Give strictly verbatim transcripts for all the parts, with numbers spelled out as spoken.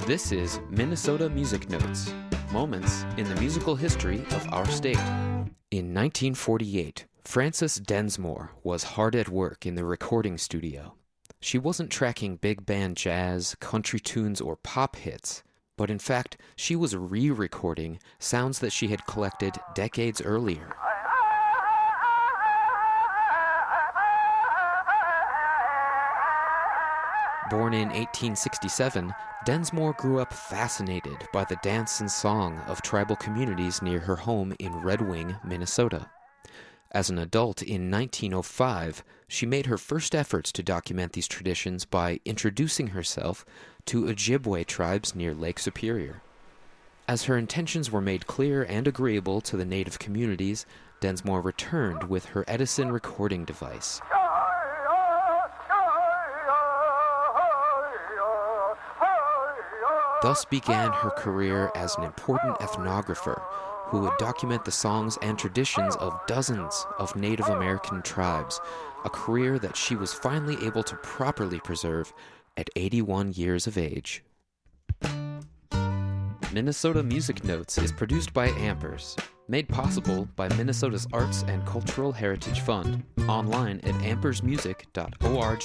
This is Minnesota Music Notes, moments in the musical history of our state. In nineteen forty-eight, Frances Densmore was hard at work in the recording studio. She wasn't tracking big band jazz, country tunes, or pop hits, but in fact, she was re-recording sounds that she had collected decades earlier. Born in eighteen sixty-seven, Densmore grew up fascinated by the dance and song of tribal communities near her home in Red Wing, Minnesota. As an adult in nineteen oh five, she made her first efforts to document these traditions by introducing herself to Ojibwe tribes near Lake Superior. As her intentions were made clear and agreeable to the native communities, Densmore returned with her Edison recording device. Thus began her career as an important ethnographer who would document the songs and traditions of dozens of Native American tribes, a career that she was finally able to properly preserve at eighty-one years of age. Minnesota Music Notes is produced by Ampers, made possible by Minnesota's Arts and Cultural Heritage Fund, online at ampers music dot org.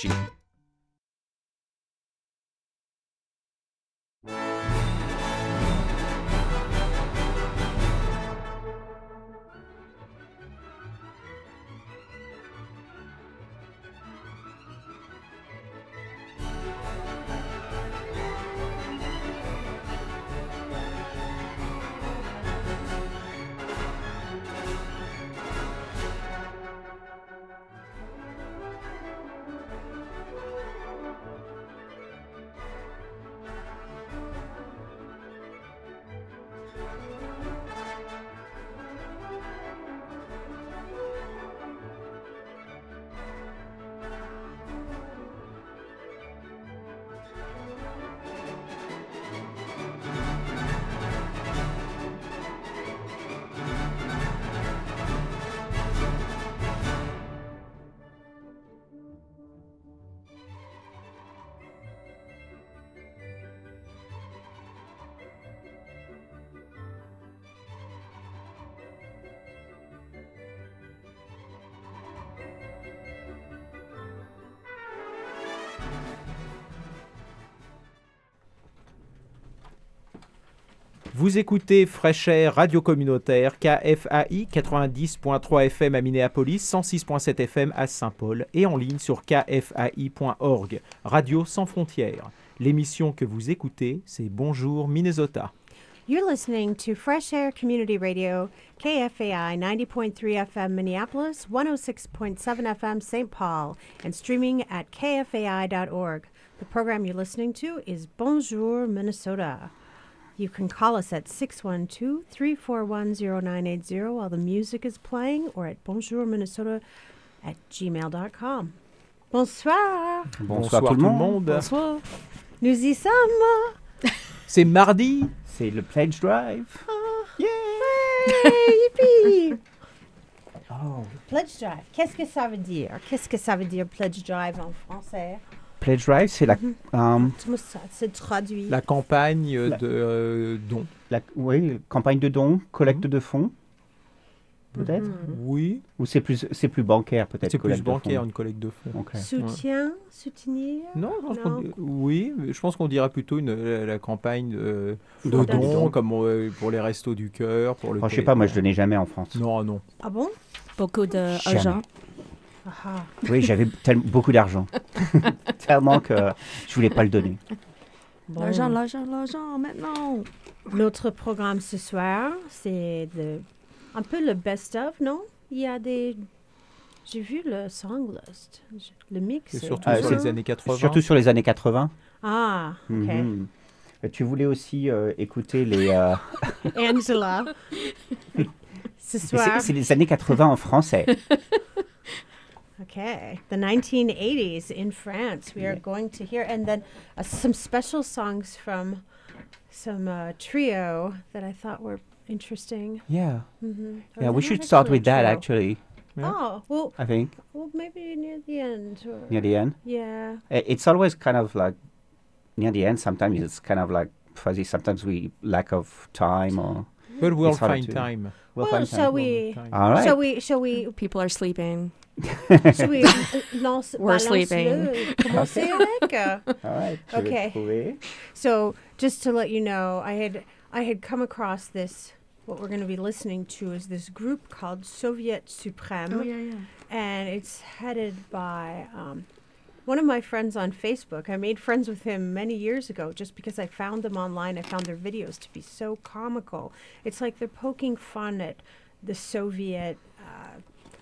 Vous écoutez Fresh Air Radio Communautaire K F A I quatre-vingt-dix point trois F M à Minneapolis, cent six point sept F M à Saint-Paul et en ligne sur k f a i point org, Radio Sans Frontières. L'émission que vous écoutez, c'est Bonjour Minnesota. You're listening to Fresh Air Community Radio, K F A I ninety point three F M Minneapolis, one oh six point seven F M Saint Paul, and streaming at k f a i dot org. The program you're listening to is Bonjour Minnesota. You can call us at six one two, three four one, zero nine eight zero while the music is playing, or at bonjourminnesota at gmail dot com. Bonsoir. Bonsoir, Bonsoir tout, tout le monde. Bonsoir. Nous y sommes. C'est mardi. C'est le Pledge Drive. Oh. Yeah. Hey, yippee. Oh. Pledge Drive. Qu'est-ce que ça veut dire? Qu'est-ce que ça veut dire Pledge Drive en français? Pledge Drive, c'est la, mm-hmm. um, c'est traduit. La campagne la, de euh, dons. La, oui, campagne de dons, collecte mm-hmm. de fonds, peut-être. Mm-hmm. Oui. Ou c'est plus, c'est plus bancaire, peut-être. C'est plus bancaire, une collecte de fonds. Okay. Soutien, ouais. soutenir. Non, je pense non. Qu'on, oui, je pense qu'on dirait plutôt une, la, la campagne de, de oh, dons, comme euh, pour les Restos du Cœur. Pour le oh, je sais pas, moi je donnais jamais en France. Non, non. Ah bon? Beaucoup d'argent. Aha. Oui, j'avais tel- beaucoup d'argent. Tellement que je voulais pas le donner. Bon. L'argent, l'argent, l'argent, maintenant. Notre programme ce soir, c'est de, un peu le best-of, non? Il y a des... J'ai vu le song list, le mix. C'est surtout euh, sur c'est les années quatre-vingts. Surtout sur les années quatre-vingts. Ah, ok. Mm-hmm. Tu voulais aussi euh, écouter les... Euh... Angela. Ce soir... C'est, c'est les années quatre-vingts en français. Okay, the nineteen eighties in France. We yeah. are going to hear, and then uh, some special songs from some uh, trio that I thought were interesting. Yeah, mm-hmm. yeah. We should start with that, actually. Yeah. Oh, well, I think. Well, maybe near the end. Or, near the end? Yeah. It's always kind of like, near the end, sometimes it's kind of like fuzzy. Sometimes we lack of time or. But we'll It's harder find to- time. We'll Well, find so time. we- Time. All right. Shall we? Shall we? People are sleeping. Shall we lance, We're balance sleeping. le- commencer avec? Uh, All right. Je vais Okay. trouver. So, just to let you know, I had I had come across this. What we're going to be listening to is this group called Soviet Supreme, Oh, yeah, yeah. and it's headed by um, one of my friends on Facebook. I made friends with him many years ago just because I found them online. I found their videos to be so comical. It's like they're poking fun at the Soviet uh,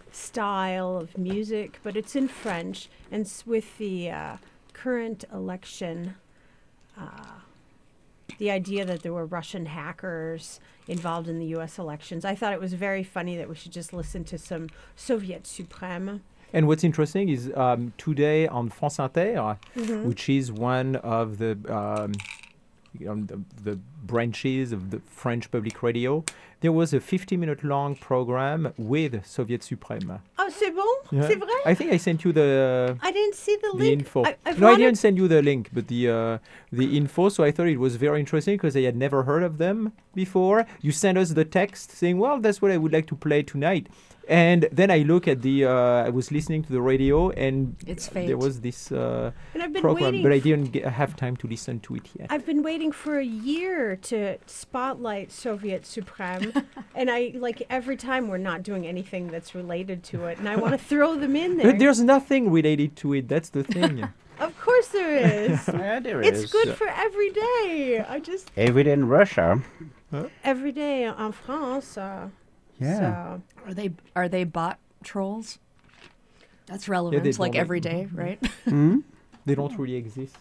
style of music, but it's in French, and s- with the uh, current election. Uh, the idea that there were Russian hackers involved in the U S elections. I thought it was very funny that we should just listen to some Soviet Supreme. And what's interesting is um, today on France Inter, Mhm. which is one of the, um, you know, the the branches of the French public radio, there was a fifty-minute long program with Soviet Supreme. Oh, c'est bon? Yeah. C'est vrai? I think I sent you the I didn't see the the link. info. I, I've No, I wanted- didn't send you the link, but the uh, the info. So I thought it was very interesting because I had never heard of them before. You sent us the text saying, "Well, that's what I would like to play tonight." And then I look at the. Uh, I was listening to the radio, and It's there fate. was this uh, And I've been program, waiting. but I f- didn't get, have time to listen to it yet. I've been waiting for a year to spotlight Soviet Supreme, and I like every time we're not doing anything that's related to it, and I want to throw them in there. But there's nothing related to it. That's the thing. Of course there is. Yeah, there It's is. good for every day. I just Every day in Russia. every day en France. Uh, Yeah. So Are they are they bot trolls? That's relevant. they like don't- every day, right? Hmm? They don't really exist.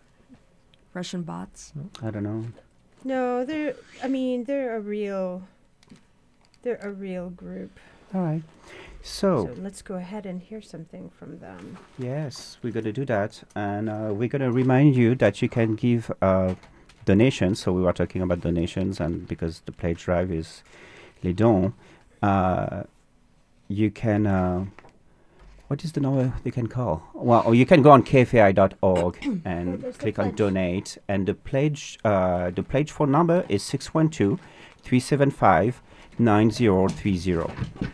Russian bots. I don't know. no, they're. I mean, they're a real. They're a real group. All right. So So, let's go ahead and hear something from them. yes, we're going to do that. And uh, we're going to remind you that you can give uh, donations. So we were talking about donations, and because the pledge drive is les dons, uh, you can... Uh, what is the number they can call? Well, or you can go on k f a i dot org and there's the click on pledge. donate. And the pledge, uh, the pledge phone number is six one two, three seven five, nine zero three zero.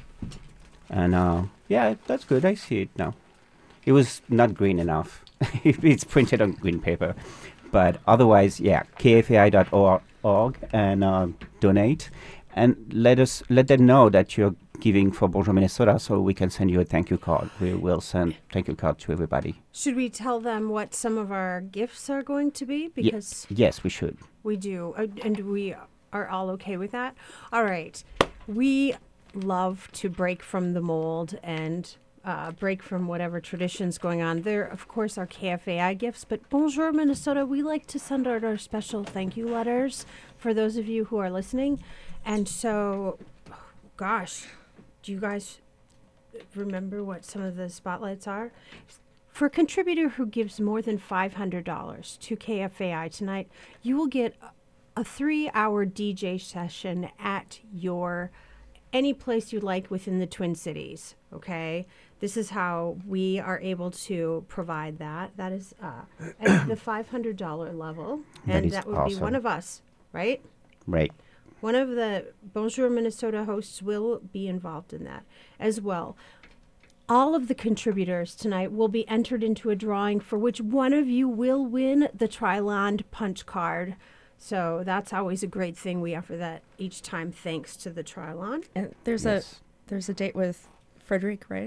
And uh, yeah, that's good. I see it now. It was not green enough. It's printed on green paper. But otherwise, yeah, k f a i dot org and uh, donate. And let us let them know that you're giving for Bonjour Minnesota, so we can send you a thank you card. We will send thank you card to everybody. Should we tell them what some of our gifts are going to be? Ye- Because Yes, we should. we do, uh, and we are all okay with that. All right, we love to break from the mold and uh, break from whatever traditions going on. There, of course, are K F A I gifts, but Bonjour Minnesota, we like to send out our special thank you letters for those of you who are listening. And so, gosh, do you guys remember what some of the spotlights are? For a contributor who gives more than five hundred dollars to K F A I tonight, you will get a, a three-hour D J session at your any place you like within the Twin Cities. Okay, this is how we are able to provide that. That is uh, at the five hundred dollars level, That and is that would be awesome. one of us, right? Right. One of the Bonjour Minnesota hosts will be involved in that as well. All of the contributors tonight will be entered into a drawing for which one of you will win the Triland punch card. So that's always a great thing. We offer that each time thanks to the Triland. And there's Yes. a there's a date with Frederick, right?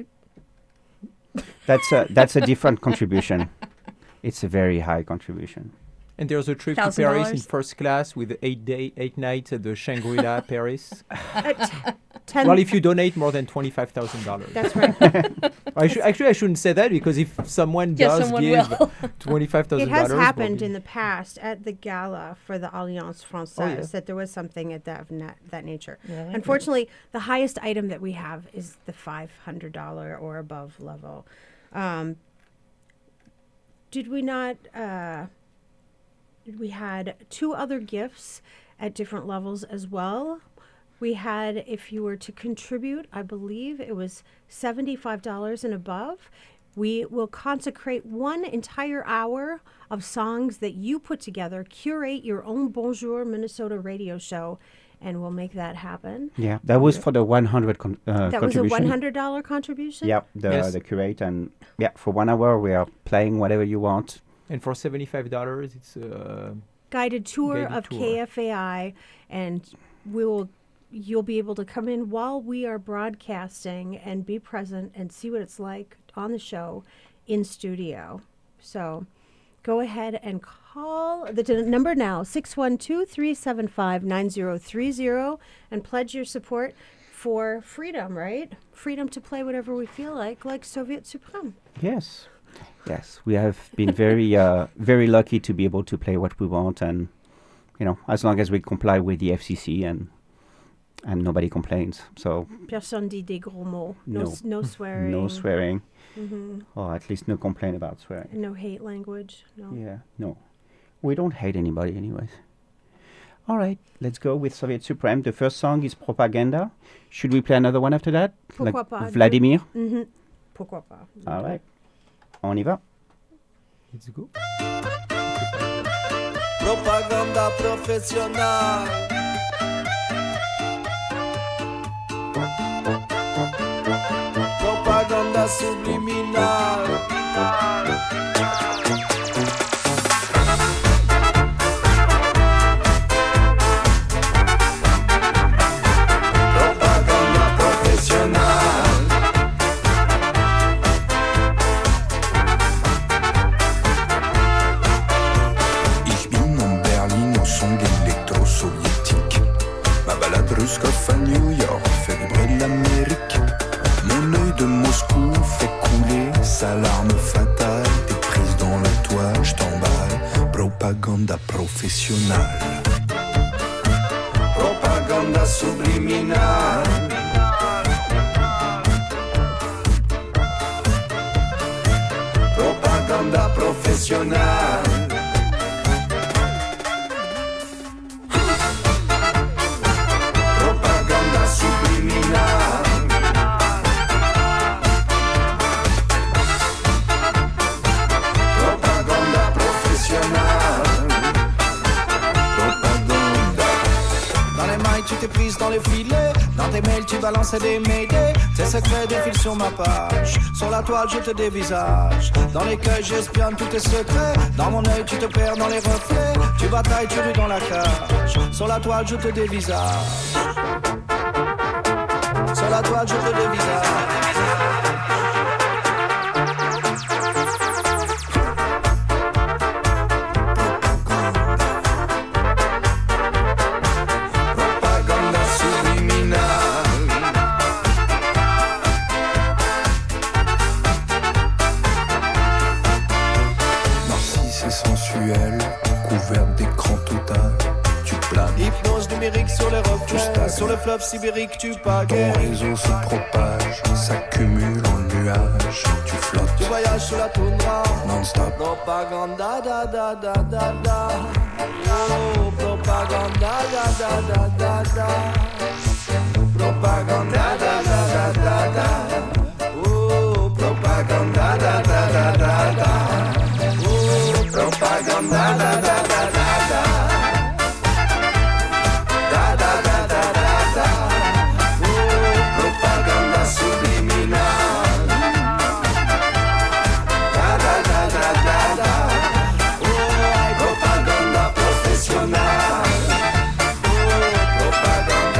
That's a that's a different contribution. It's a very high contribution. And there's a trip to Thousand Paris in dollars? first class with eight day, eight nights at the Shangri-La Paris. At ten, Well, if you donate more than twenty-five thousand dollars. that's right. I should actually I shouldn't say that because if someone Yeah, does someone give will. twenty-five thousand It dollars, has happened in the past at the gala for the Alliance Française Oh, yeah. that there was something at that of na- that nature. Really? Unfortunately, the highest item that we have is the five hundred dollars or above level. Um, did we not? Uh, we had two other gifts at different levels as well. We had, if you were to contribute, I believe it was seventy-five dollars and above. We will consecrate one entire hour of songs that you put together, curate your own Bonjour Minnesota radio show, and we'll make that happen. Yeah, that was for the one hundred con- uh, That was a contribution. one hundred dollars contribution? Yeah, the Yes. the curate, and yeah, for one hour we are playing whatever you want. And for seventy-five dollars, it's uh, Guided tour Guided of tour. K F A I, and we will you'll be able to come in while we are broadcasting and be present and see what it's like on the show in studio. So go ahead and call the t- number now, six one two, three seven five, nine zero three zero, and pledge your support for freedom, right? Freedom to play whatever we feel like, like Soviet Supreme. Yes, yes, we have been very uh, very lucky to be able to play what we want, and you know, as long as we comply with the F C C and and nobody complains. So Personne dit des gros mots. No, No. s- no swearing. no swearing, hmm or at least no complaint about swearing. No hate language. No. Yeah, no. We don't hate anybody anyways. All right, let's go with Soviet Supreme. The first song is Propaganda. Should we play another one after that? Pourquoi like pas? Vladimir? Mhm. Pourquoi pas? All right. On y va. let's go. Propaganda professionnelle. Propaganda subliminale. Propaganda professionnelle. Ich bin in Berlin au son d'électro-soviétique. Ma balade russe-off à New York fait vibrer de l'Amérique. Mon œil de Moscou fait couler sa larme fatale. T'es prise dans le toit, je t'emballe. Propaganda professionnelle. Propaganda subliminale. Propaganda professionnelle. Propaganda subliminale. Propaganda professionnelle. Propaganda. Dans les mailles tu t'es prise dans les filets. Dans tes mails tu balançais des médés. Tes secrets défilent sur ma page. Sur la toile je te dévisage. Dans l'écueil j'espionne tous tes secrets. Dans mon œil tu te perds dans les reflets. Tu batailles, tu rues dans la cage. Sur la toile je te dévisage. Sur la toile je te dévisage. Propaganda subliminale. Narcisse et sensuel, couvert d'écran total. Tu planes, Hypnose numérique sur les reflets. stagnes. Sur le fleuve sibérique tu ton pagaies. réseau se propage, s'accumule en nuages. Tu flottes Tu voyages sur la toundra. non-stop. Propaganda da da da da da. Oh, propaganda da da da da da. Propaganda da da da da da. Oh, propaganda da da da da da. Oh, propaganda da da da da da. Da da da da da da. Oh, propaganda subliminale. Da da da da da da. Oh, propaganda professionnelle. Oh, propaganda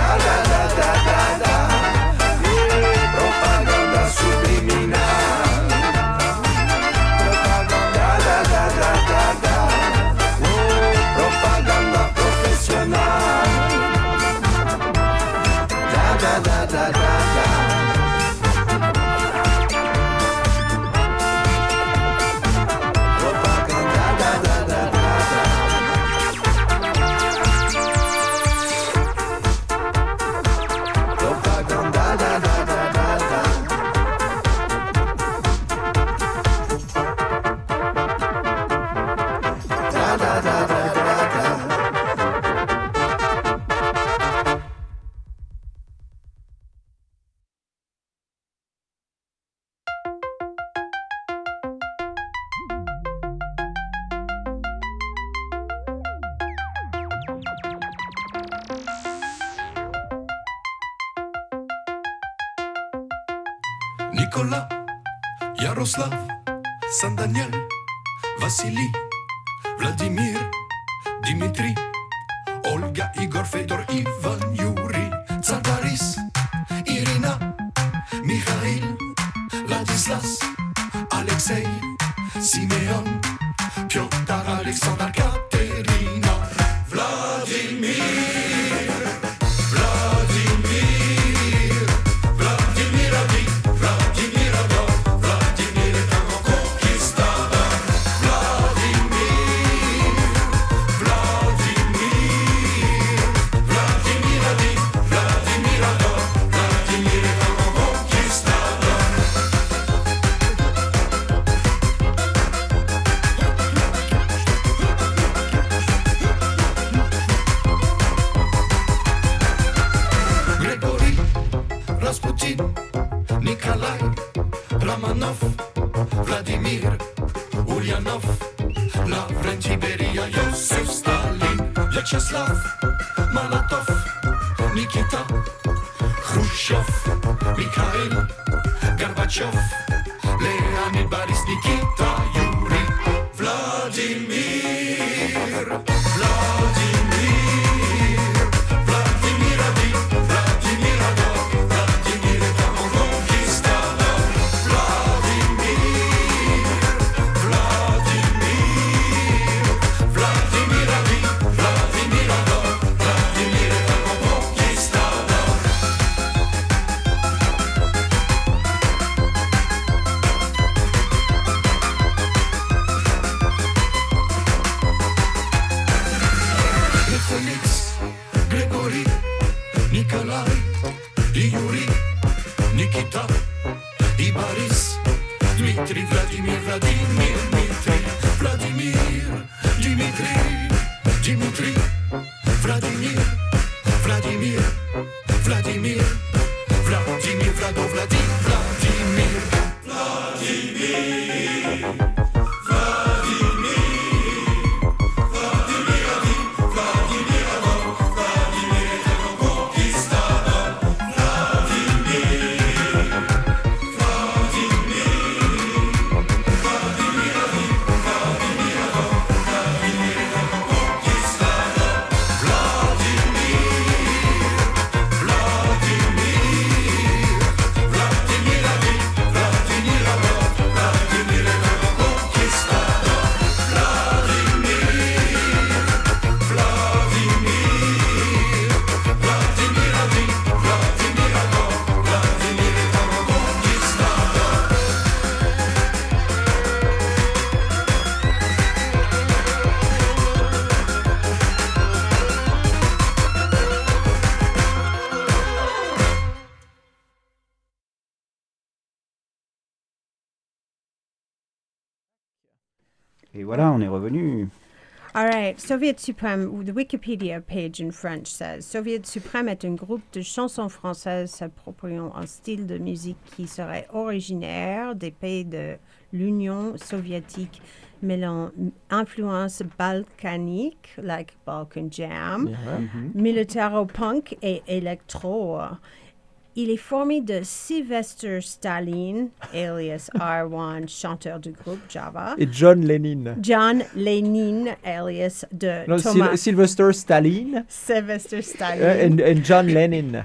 Nicolas, Yaroslav, Saint-Daniel, Vassili, Vladimir, Dimitri, Olga, Igor, Fedor, Ivan, Yuri, Tsar Boris, Irina, Mikhail, Ladislas, Alexei, Simeon, Piotr, Alexandre, Katerina, Vladimir, Vladimir, Vladimir a dit, Vladimir adore, Vladimir est un grand conquistador, Vladimir, Vladimir, Vladimir a dit, Vladimir adore, Vladimir est un grand conquistador. Grégory, Rasputin, Nikolai, Romanov, Vladimir, Ulyanov, Lavrenti Beria, Yosef Stalin, Vyacheslav, Malatov, Nikita, Khrushchev, Mikhail, Gorbachev, Leonid, Boris, Nikita, Yuri, Vladimir, Vladimir, Vladimir a dit, Vladimir adore, Vladimir est un grand conquistador, Vladimir, Vladimir, Vladimir a dit, Vladimir adore, Vladimir est un grand conquistador. Et Félix, Grégory, Nikolai, Yuri, Nikita, Boris, Dmitri, Vladimir, Vladimir, Dmitri, Vladimir, Dimitri, Dimitri, Vladimir, Vladimir, Vladimir, Vladimir, Vlado, Vladi, Vladimir, Vladimir, Vladimir, Vladimir a dit, Vladimir adore, Vladimir est un grand conquistador, Vladimir, Vladimir, Vladimir a dit, Vladimir adore, Vladimir est un grand conquistador, Vladimir, Vladimir, Vladimir a dit, Vladimir adore, Vladimir est un grand conquistador, Vladimir, Vladimir, Vladimir a dit, Vladimir adore, Vladimir est un grand conquistador. Et voilà, on est revenu. All right. Soviet Supreme, the Wikipedia page in French says Soviet Supreme est un groupe de chansons françaises s'appropriant un style de musique qui serait originaire des pays de l'Union soviétique, mêlant influences balkaniques, like Balkan Jam, militaro-punk et électro. Il est formé de Sylvester Stalin, alias R un, chanteur du groupe Java. Et John Lennon. John Lennon, alias de No, Thomas. Syl- Sylvester Stalin Sylvester Stalin. uh, and, and John Lennon.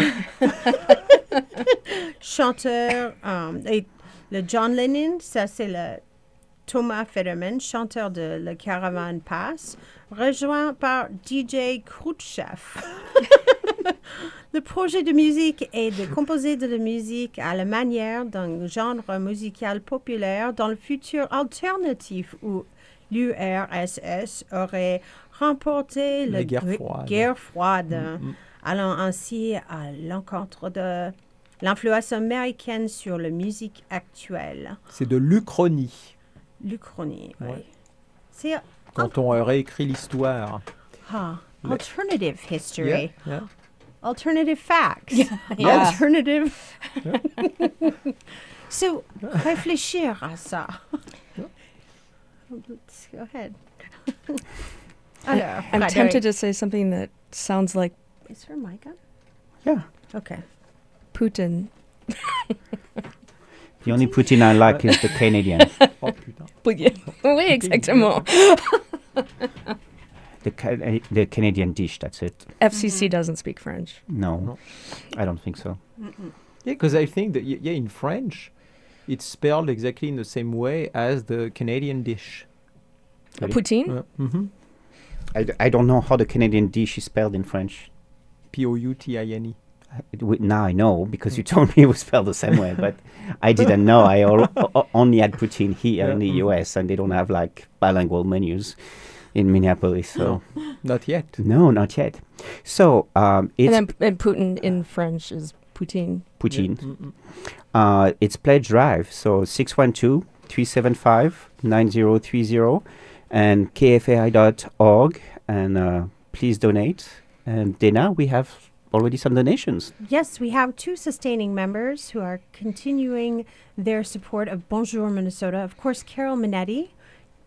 Chanteur. um, et le John Lennon, ça c'est le Thomas Federman, chanteur de Le Caravan Pass, rejoint par D J Khrouchtchev. Le projet de musique est de composer de la musique à la manière d'un genre musical populaire dans le futur alternatif où l'U R S S aurait remporté La la guerre gr- froide. guerre froide, Mm, allant ainsi à l'encontre de l'influence américaine sur la musique actuelle. C'est de l'Uchronie, L'Uchronie, oui. Ouais. C'est quand on euh, réécrit l'histoire. ah, alternative history. Yeah, yeah. Alternative facts. Yeah. Alternative. So, réfléchir à ça. Let's go ahead. Alors, I'm Frédéric. tempted to say something that sounds like Is her mic on? Yeah. Okay. Putin. The only poutine I like is the Canadian. Oh putain. Oui, exactement. The, ca- the Canadian dish, that's it. F C C doesn't speak French. No, No. I don't think so. Yeah, because I think that y- yeah, in French, it's spelled exactly in the same way as the Canadian dish. A poutine? Uh, mm-hmm. I, d- I don't know how the Canadian dish is spelled in French. P O U T I N E. It w- Now I know because you told me it was spelled the same way, but I didn't know. I al- o- only had poutine here in the Yeah. U S, and they don't have like bilingual menus in Minneapolis. So Not yet. no, not yet. So um, it's And then and Putin in French is poutine. poutine. Yeah. Mm-mm. Uh, it's Pledge Drive, so six one two, three seven five, nine zero three zero and K F A I dot org, and uh, please donate. And Dana, we have already some donations. Yes, we have two sustaining members who are continuing their support of Bonjour Minnesota. Of course, Carol Minetti,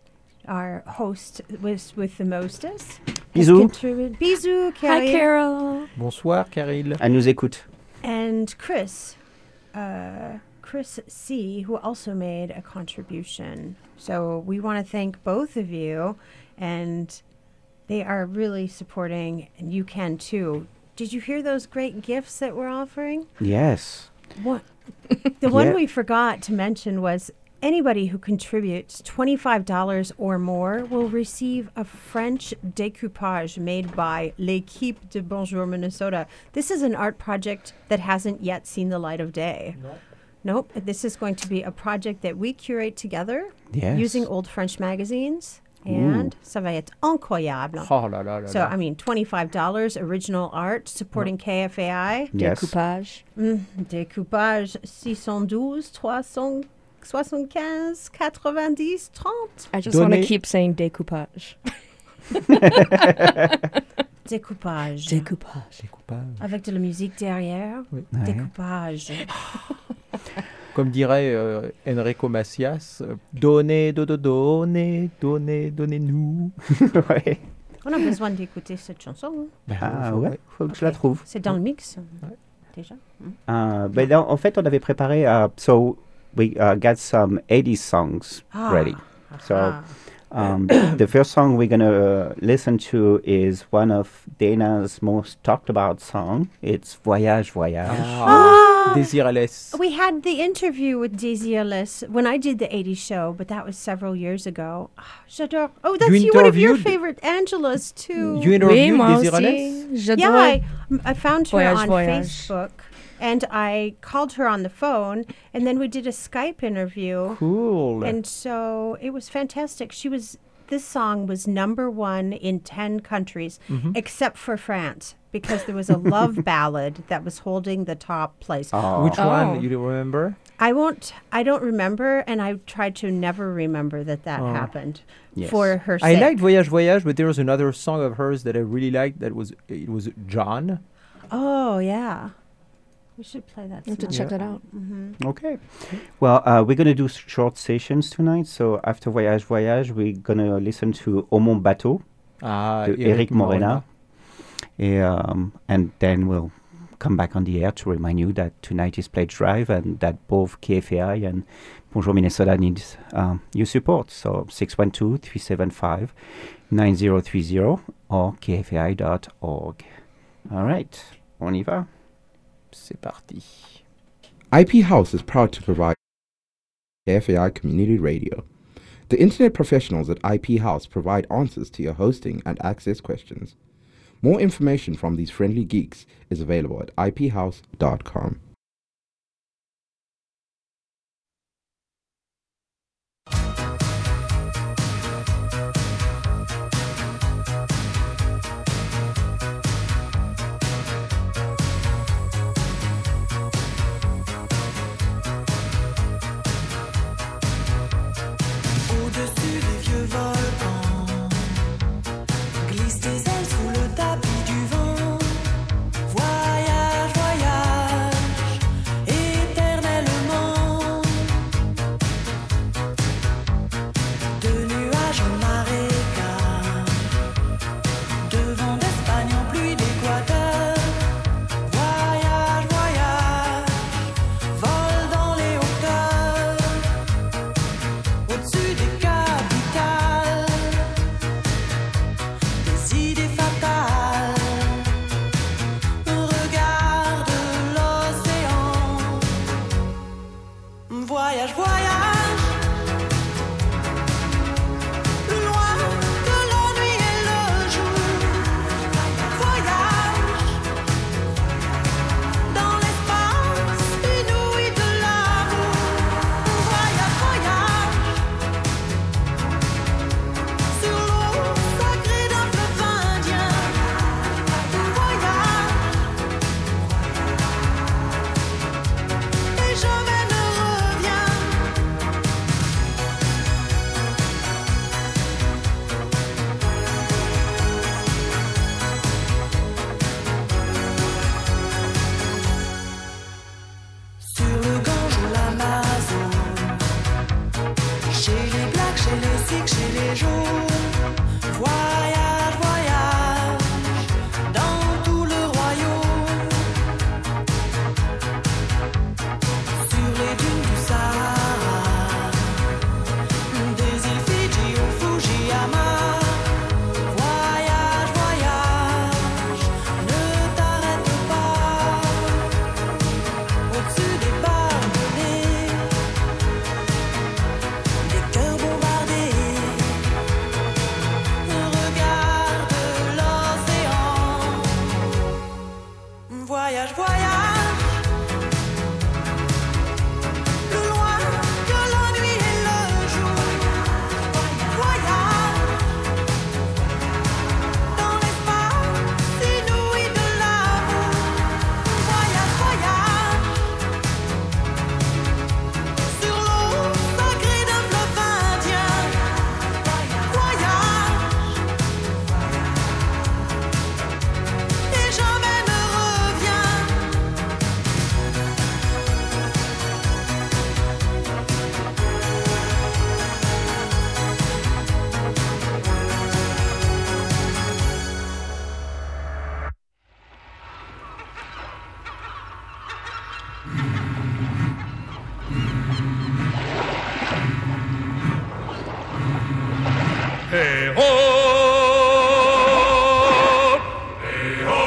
our host with, with the mostest. has Bisous. contributed- Bisous, Carol. Hi, Carol. Bonsoir, Caril. Elle nous écoute. And Chris, uh, Chris C., who also made a contribution. So we want to thank both of you, and they are really supporting, and you can too. Did you hear those great gifts that we're offering? Yes. What? The one Yeah. we forgot to mention was anybody who contributes twenty-five dollars or more will receive a French découpage made by L'Équipe de Bonjour Minnesota. This is an art project that hasn't yet seen the light of day. Nope. Nope. This is going to be a project that we curate together Yes. using old French magazines. And ça va être incroyable. Oh là là là So, là. I mean, twenty-five dollars original art supporting K F A I. Yes. Découpage. Mm, découpage six cent douze, trois cent soixante-quinze, quatre-vingt-dix, trente. I just want to Donner- keep saying découpage. Découpage. Découpage. Découpage. Avec de la musique derrière. Oui. Ouais. Découpage. Comme dirait euh, Enrico Macias, euh, donnez, do, do, donnez, donnez, donnez-nous. Ouais. On a besoin d'écouter cette chanson. Ben, Ah faut- ouais, faut que je la trouve. C'est dans le mix. Déjà. Uh, ben là, en fait, on avait préparé. Uh, so we uh, got some eighties songs Ah. ready. So Ah. um, the first song we're gonna uh, listen to is one of Dana's most talked about song. It's Voyage Voyage. Ah, Désirless. We had the interview with Désirless when I did the eighties show, but that was several years ago. Ah, J'adore. Oh, that's You you, one of your interviewed- favorite Angelas, too. You Oui, interviewed moi Désirless? aussi. Je Yeah, dois- I, I found her Voyage, on voyage. Facebook, and I called her on the phone, and then we did a Skype interview, Cool. and so it was fantastic. She was. This song was number one in ten countries, Mhm. except for France, because there was a love ballad that was holding the top place. Oh. Which Oh. one? You remember? I won't. I don't remember, and I tried to never remember that that Oh. happened Yes. for her I sake. liked Voyage Voyage, but there was another song of hers that I really liked. That was it was John. Oh yeah, we should play that. I have to song. check that out. Mm-hmm. Okay. Well, uh, we're going to do s- short sessions tonight. So after Voyage Voyage, we're going to listen to Au Mon Bateau, Ah, de Eric Morena. Et, um, and then we'll come back on the air to remind you that tonight is Pledge Drive and that both K F A I and Bonjour Minnesota needs um, your support. So six one two, three seven five, nine zero three zero or K F A I dot org. All right. On y va. C'est parti. I P House is proud to provide K F A I Community Radio. The internet professionals at I P House provide answers to your hosting and access questions. More information from these friendly geeks is available at I P house dot com. Au-dessus des vieux volcans, glisse tes ailes sous le tapis du vent. Voyage, voyage, jour. Voyage, voyage dans tout le royaume. Sur les dunes du Sahara, des îles Fidji au Fujiyama. Voyage, voyage, ne t'arrête pas. Au-dessus des barbelés, des cœurs bombardés. Regarde l'océan. Voyage, voyage, plus loin que la nuit et le jour. Voyage dans l'espace inouï de l'amour. Voyage, voyage sur l'eau sacrée d'un fleuve indien. Voyage et jamais ne reviens. Hey ho! Hey ho!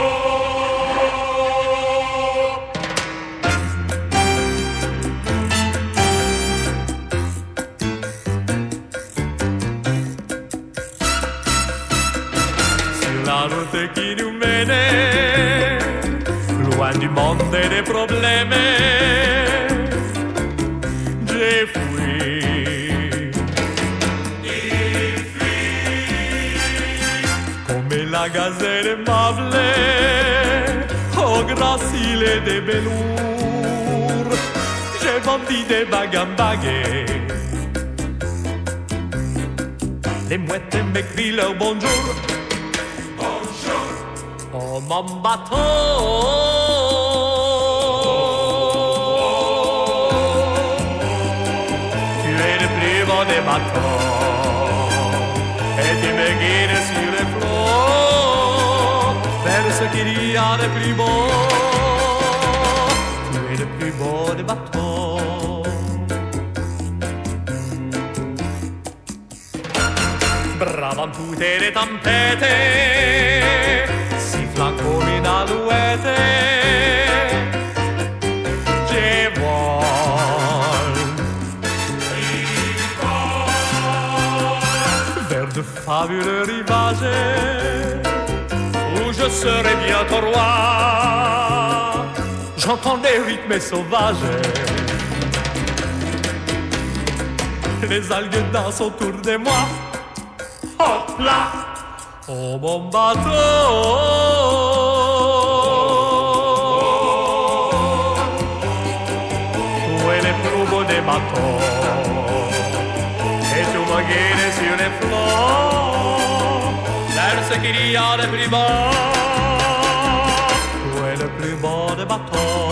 Sur la route qui nous menait, loin du monde et des problèmes, j'ai fui. Come la gazelle aimable au gracile des velours, j'ai vendu des bagues en bagues. Les mouettes m'écrient leur bonjour. Bonjour. Oh mon bateau, tu es le plus beau des bateaux. Et tu me guides sur les flots vers ce qu'il y a de plus beau. Tu es le plus beau des bateaux. Bravant toutes les tempêtes, sifflant comme une alouette, je vole vers de fabuleux rivages où je serai bientôt roi. J'entends des rythmes sauvages, les algues dansent autour de moi. Hop là, oh mon bateau, tu es le plus beau des bateaux. Et tu me guides sur les flots vers ce qu'il y a de plus beau. Tu es le plus beau des bateaux.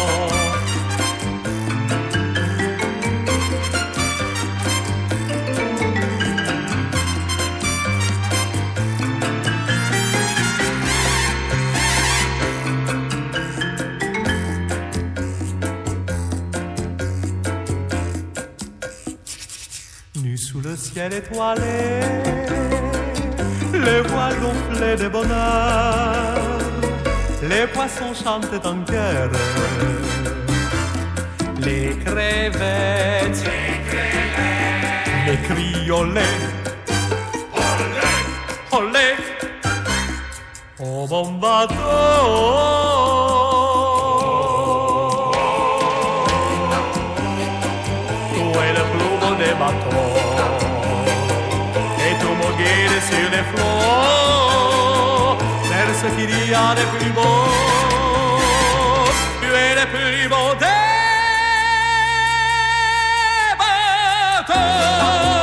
Sous le ciel étoilé, les voiles gonflées de bonheur, les poissons chantent en chœur, les crevettes, les, crevettes. Les cris olé, olé, olé, oh mon bateau. Des bateaux et tout me guide sur les flots vers ce qu'il y a de plus beau. Tu es le plus beau des bateaux.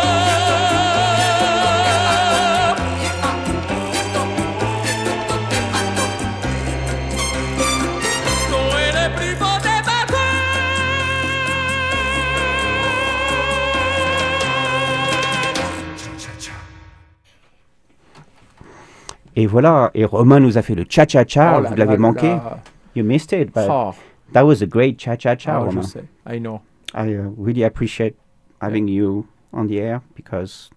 Tu es le plus beau des bateaux. Et voilà, et Romain nous a fait le cha-cha-cha, Oh là vous là l'avez là manqué. là. You missed it, but Oh, that was a great cha-cha-cha, oh, je Romain. sais. I know. I uh, really appreciate having you on the air because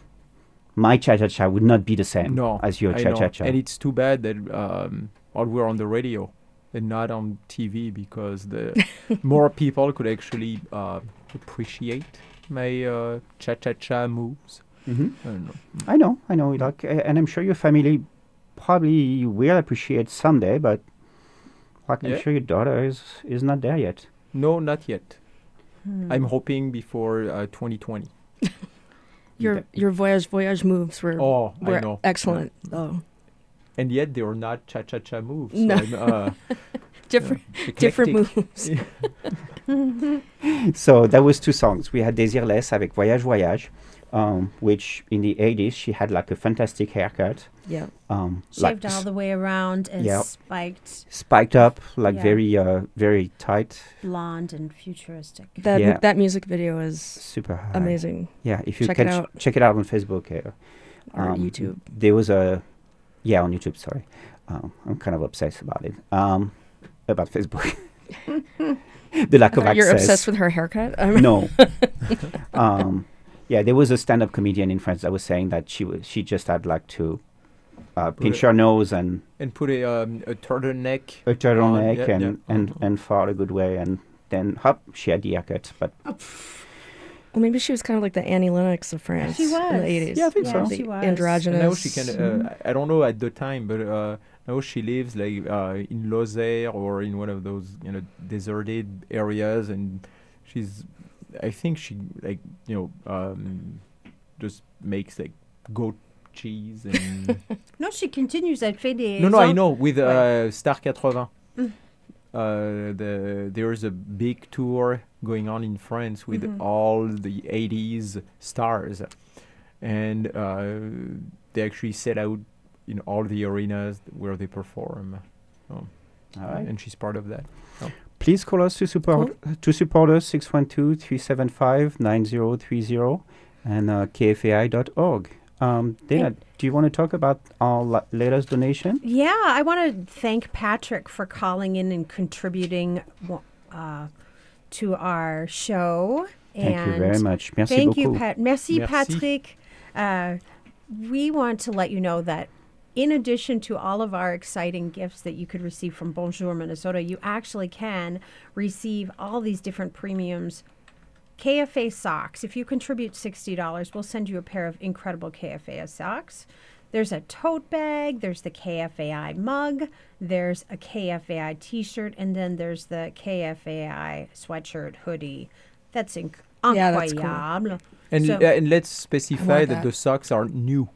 my cha-cha-cha would not be the same No, as your I know. cha-cha-cha. And it's too bad that um, well, we're on the radio and not on T V because the more people could actually uh, appreciate my uh, cha-cha-cha moves. Mhm. I don't know. I know, I know. Like, uh, and I'm sure your family probably will appreciate someday, but like, I'm Yeah. sure your daughter is, is not there yet. No, not yet. Hmm. I'm hoping before uh, twenty twenty. Your your voyage voyage moves were Oh, I were know. excellent though. And yet they were not cha-cha-cha moves. No. So I'm, uh, Different uh, different eclectic. moves. So that was two songs. We had Désirless avec Voyage Voyage, um, which in the eighties she had like a fantastic haircut. Yeah. Um, like Shaved all the way around and Yeah. spiked spiked up, like Yeah. very, uh, very tight, blonde and futuristic. That Yeah. that music video is super high. amazing. Yeah, if you Check can it ch- out. check it out on Facebook uh, Or um, YouTube. There was a, yeah, on YouTube. Sorry, um, I'm kind of obsessed about it. Um, about Facebook, the lack of You're access. obsessed with her haircut? I mean- No. um, yeah, there was a stand-up comedian in France that was saying that she was she just had like to uh, pinch her nose and And put a, um, a turtleneck. a turtleneck on, yeah, and yeah. and and fart a good way, and then hop, she had the haircut. But Well, maybe she was kind of like the Annie Lennox of France She in was. the eighties. Yeah, I think Yeah, so. The she was. androgynous. And now she can. Mhm. Uh, I don't know at the time, but uh, now she lives like uh, in Lozère or in one of those you know deserted areas, and she's. I think she like you know um, just makes like goat cheese and. No, she continues. Elle fait des. no, no, I en- know with Ouais. uh, Star eighty. Mm. Uh, the there's a big tour going on in France with Mhm. all the eighties stars, and uh, they actually set out in all the arenas where they perform. So, all right. and she's part of that. Please call us to support to support us six one two, three seven five, nine zero three zero and uh, k f a i dot org. Um, Dana, do you want to talk about our la- latest donation? Yeah, I want to thank Patrick for calling in and contributing uh, to our show. Thank and you very much. Merci thank beaucoup. you, Pat. Merci, Merci. Patrick. Uh, we want to let you know that in addition to all of our exciting gifts that you could receive from Bonjour Minnesota, you actually can receive all these different premiums. K F A socks. If you contribute sixty dollars, we'll send you a pair of incredible K F A socks. There's a tote bag. There's the K F A I mug. There's a K F A I t-shirt. And then there's the K F A I sweatshirt hoodie. That's inc- Yeah, that's cool. incroyable. And So- l- uh, and let's specify want that. that. the socks are new.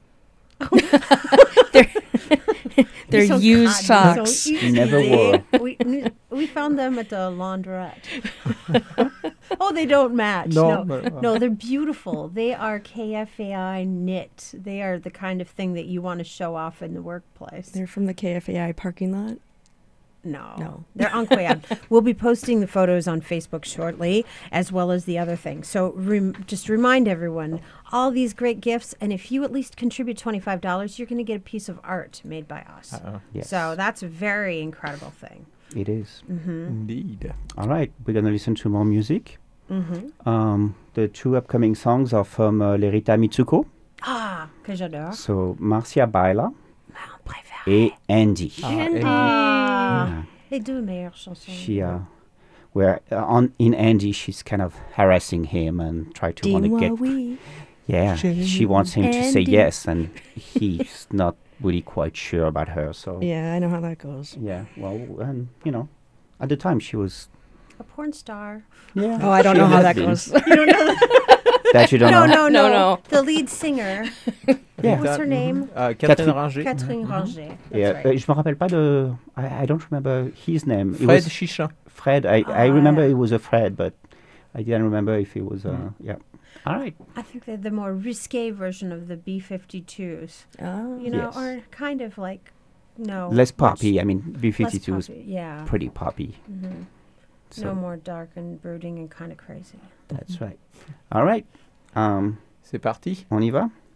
They're Ils sont used crades, ils socks. sont used. Never wore. we, we- we found them at the laundrette. Oh, they don't match. No, No, but, uh, no, they're beautiful. They are K F A I knit. They are the kind of thing that you want to show off in the workplace. They're from the K F A I parking lot. No, No. they're incroyable. We'll be posting the photos on Facebook shortly, as well as the other things. So rem- just remind everyone, all these great gifts, and if you at least contribute twenty-five dollars, you're going to get a piece of art made by us. Uh, Yes, So that's a very incredible thing. it is. Mm-hmm. indeed. All right, we're going to listen to more music. Mm-hmm. Um, the two upcoming songs are from uh, Lerita Mitsuko. Ah, que j'adore. So, Marcia Baila Mon préféré. et Andy. Ah, Andy. Andy. Ah, Yeah. les deux meilleures chansons. She, uh, where uh, on in Andy, she's kind of harassing him and try to want to get. Dis-moi oui. Yeah, she wants him to say Andy. yes, and he's not really quite sure about her. So Yeah, I know how that goes. yeah, well, and you know, at the time she was. A porn star. Yeah. Oh, I don't know how that Been. goes. You don't know that? That you don't No, know. no, no, No, no. The lead singer. Yeah. What's her name? Uh, Catherine Catherine- Ringer. Catherine Ranger. That's Yeah, right. uh, je me rappelle pas de. I, I don't remember his name. It Fred was Chichin. Fred. I, I Ah, remember yeah. it was a Fred, but I didn't remember if it was. Uh, Mm. Yeah. All right. I think they're the more risque version of the B fifty-twos. Oh. You know, Yes. or kind of like, no. Less much poppy. I mean, B less fifty-two is poppy, Yeah. pretty poppy. hmm So No more dark and brooding and kind of crazy. that's right. All right. Um, C'est parti. on y va?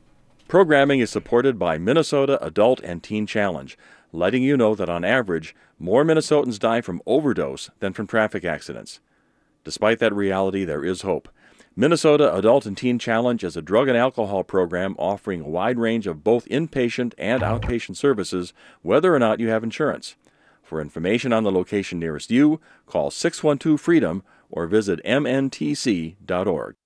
Programming is supported by Minnesota Adult and Teen Challenge, letting you know that on average, more Minnesotans die from overdose than from traffic accidents. Despite that reality, there is hope. Minnesota Adult and Teen Challenge is a drug and alcohol program offering a wide range of both inpatient and outpatient services, whether or not you have insurance. For information on the location nearest you, call six one two FREEDOM or visit m n t c dot org.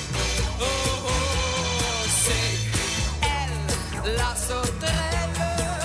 La sauterelle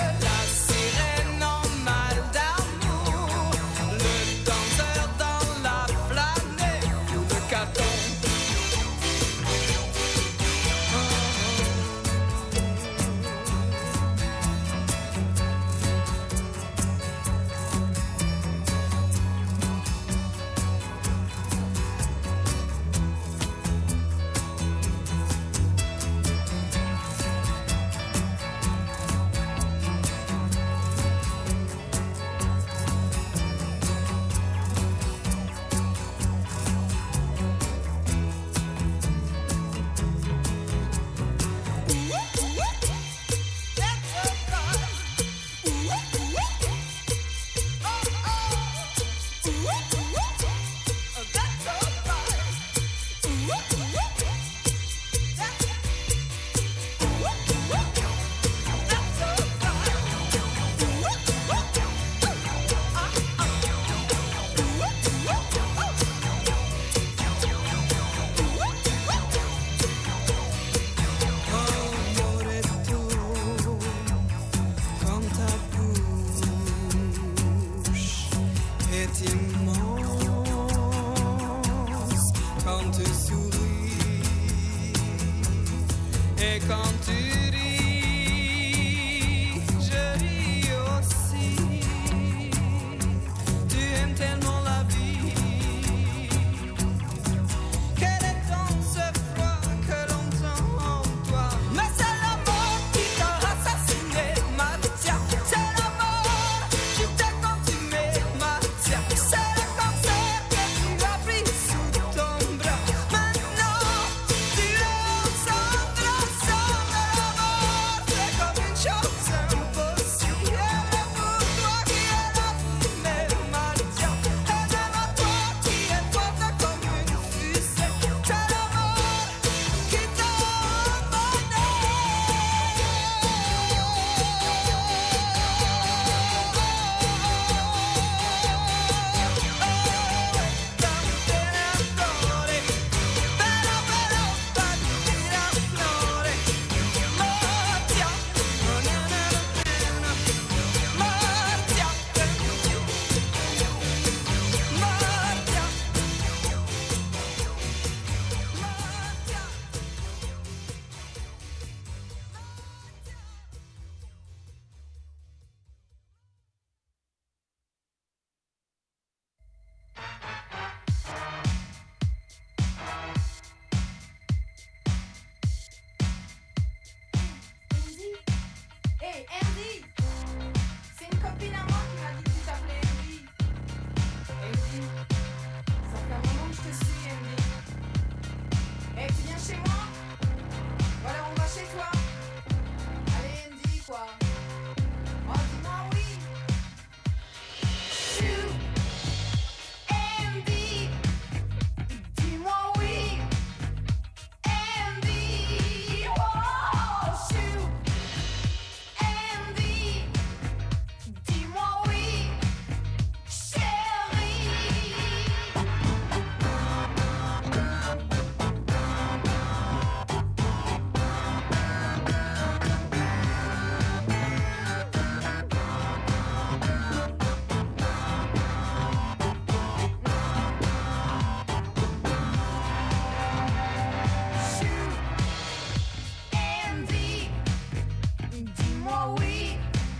Dis-moi oui,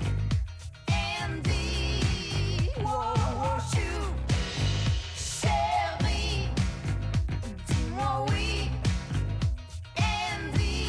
Andy. Wow, wow, chou, chérie. Dis-moi oui, Andy.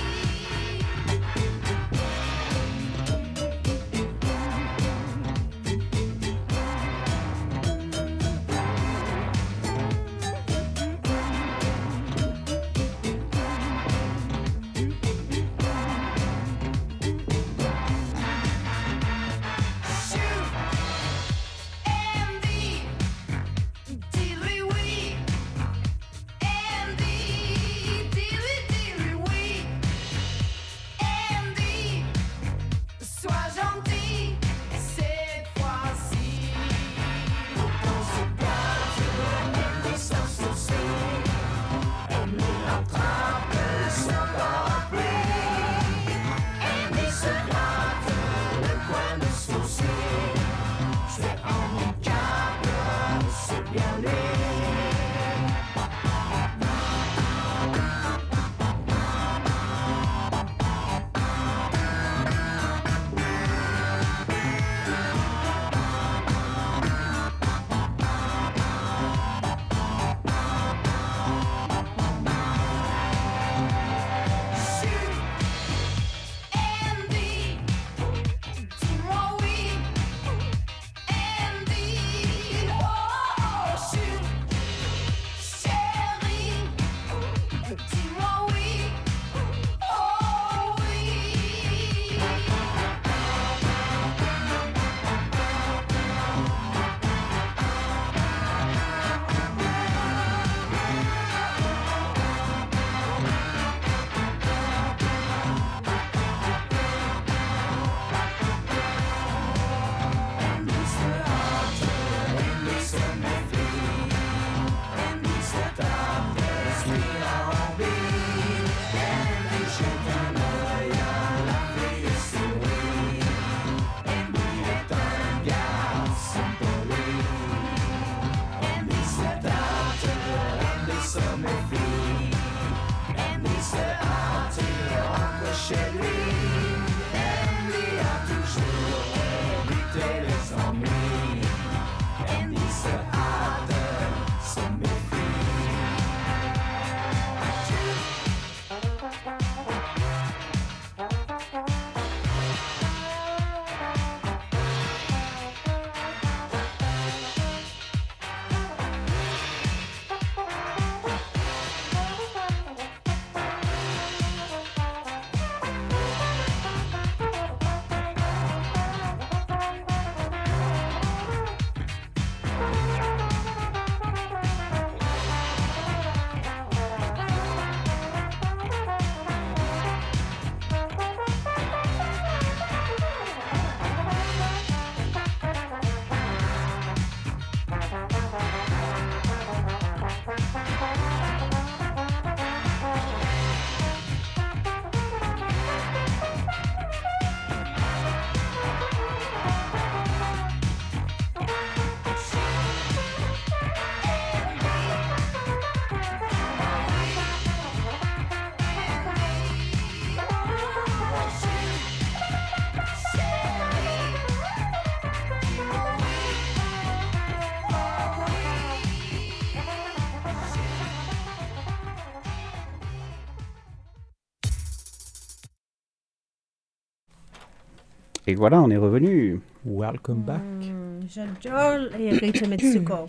Et voilà, on est revenu. Welcome back. Mm, j'adore les rythmes Mitsuko.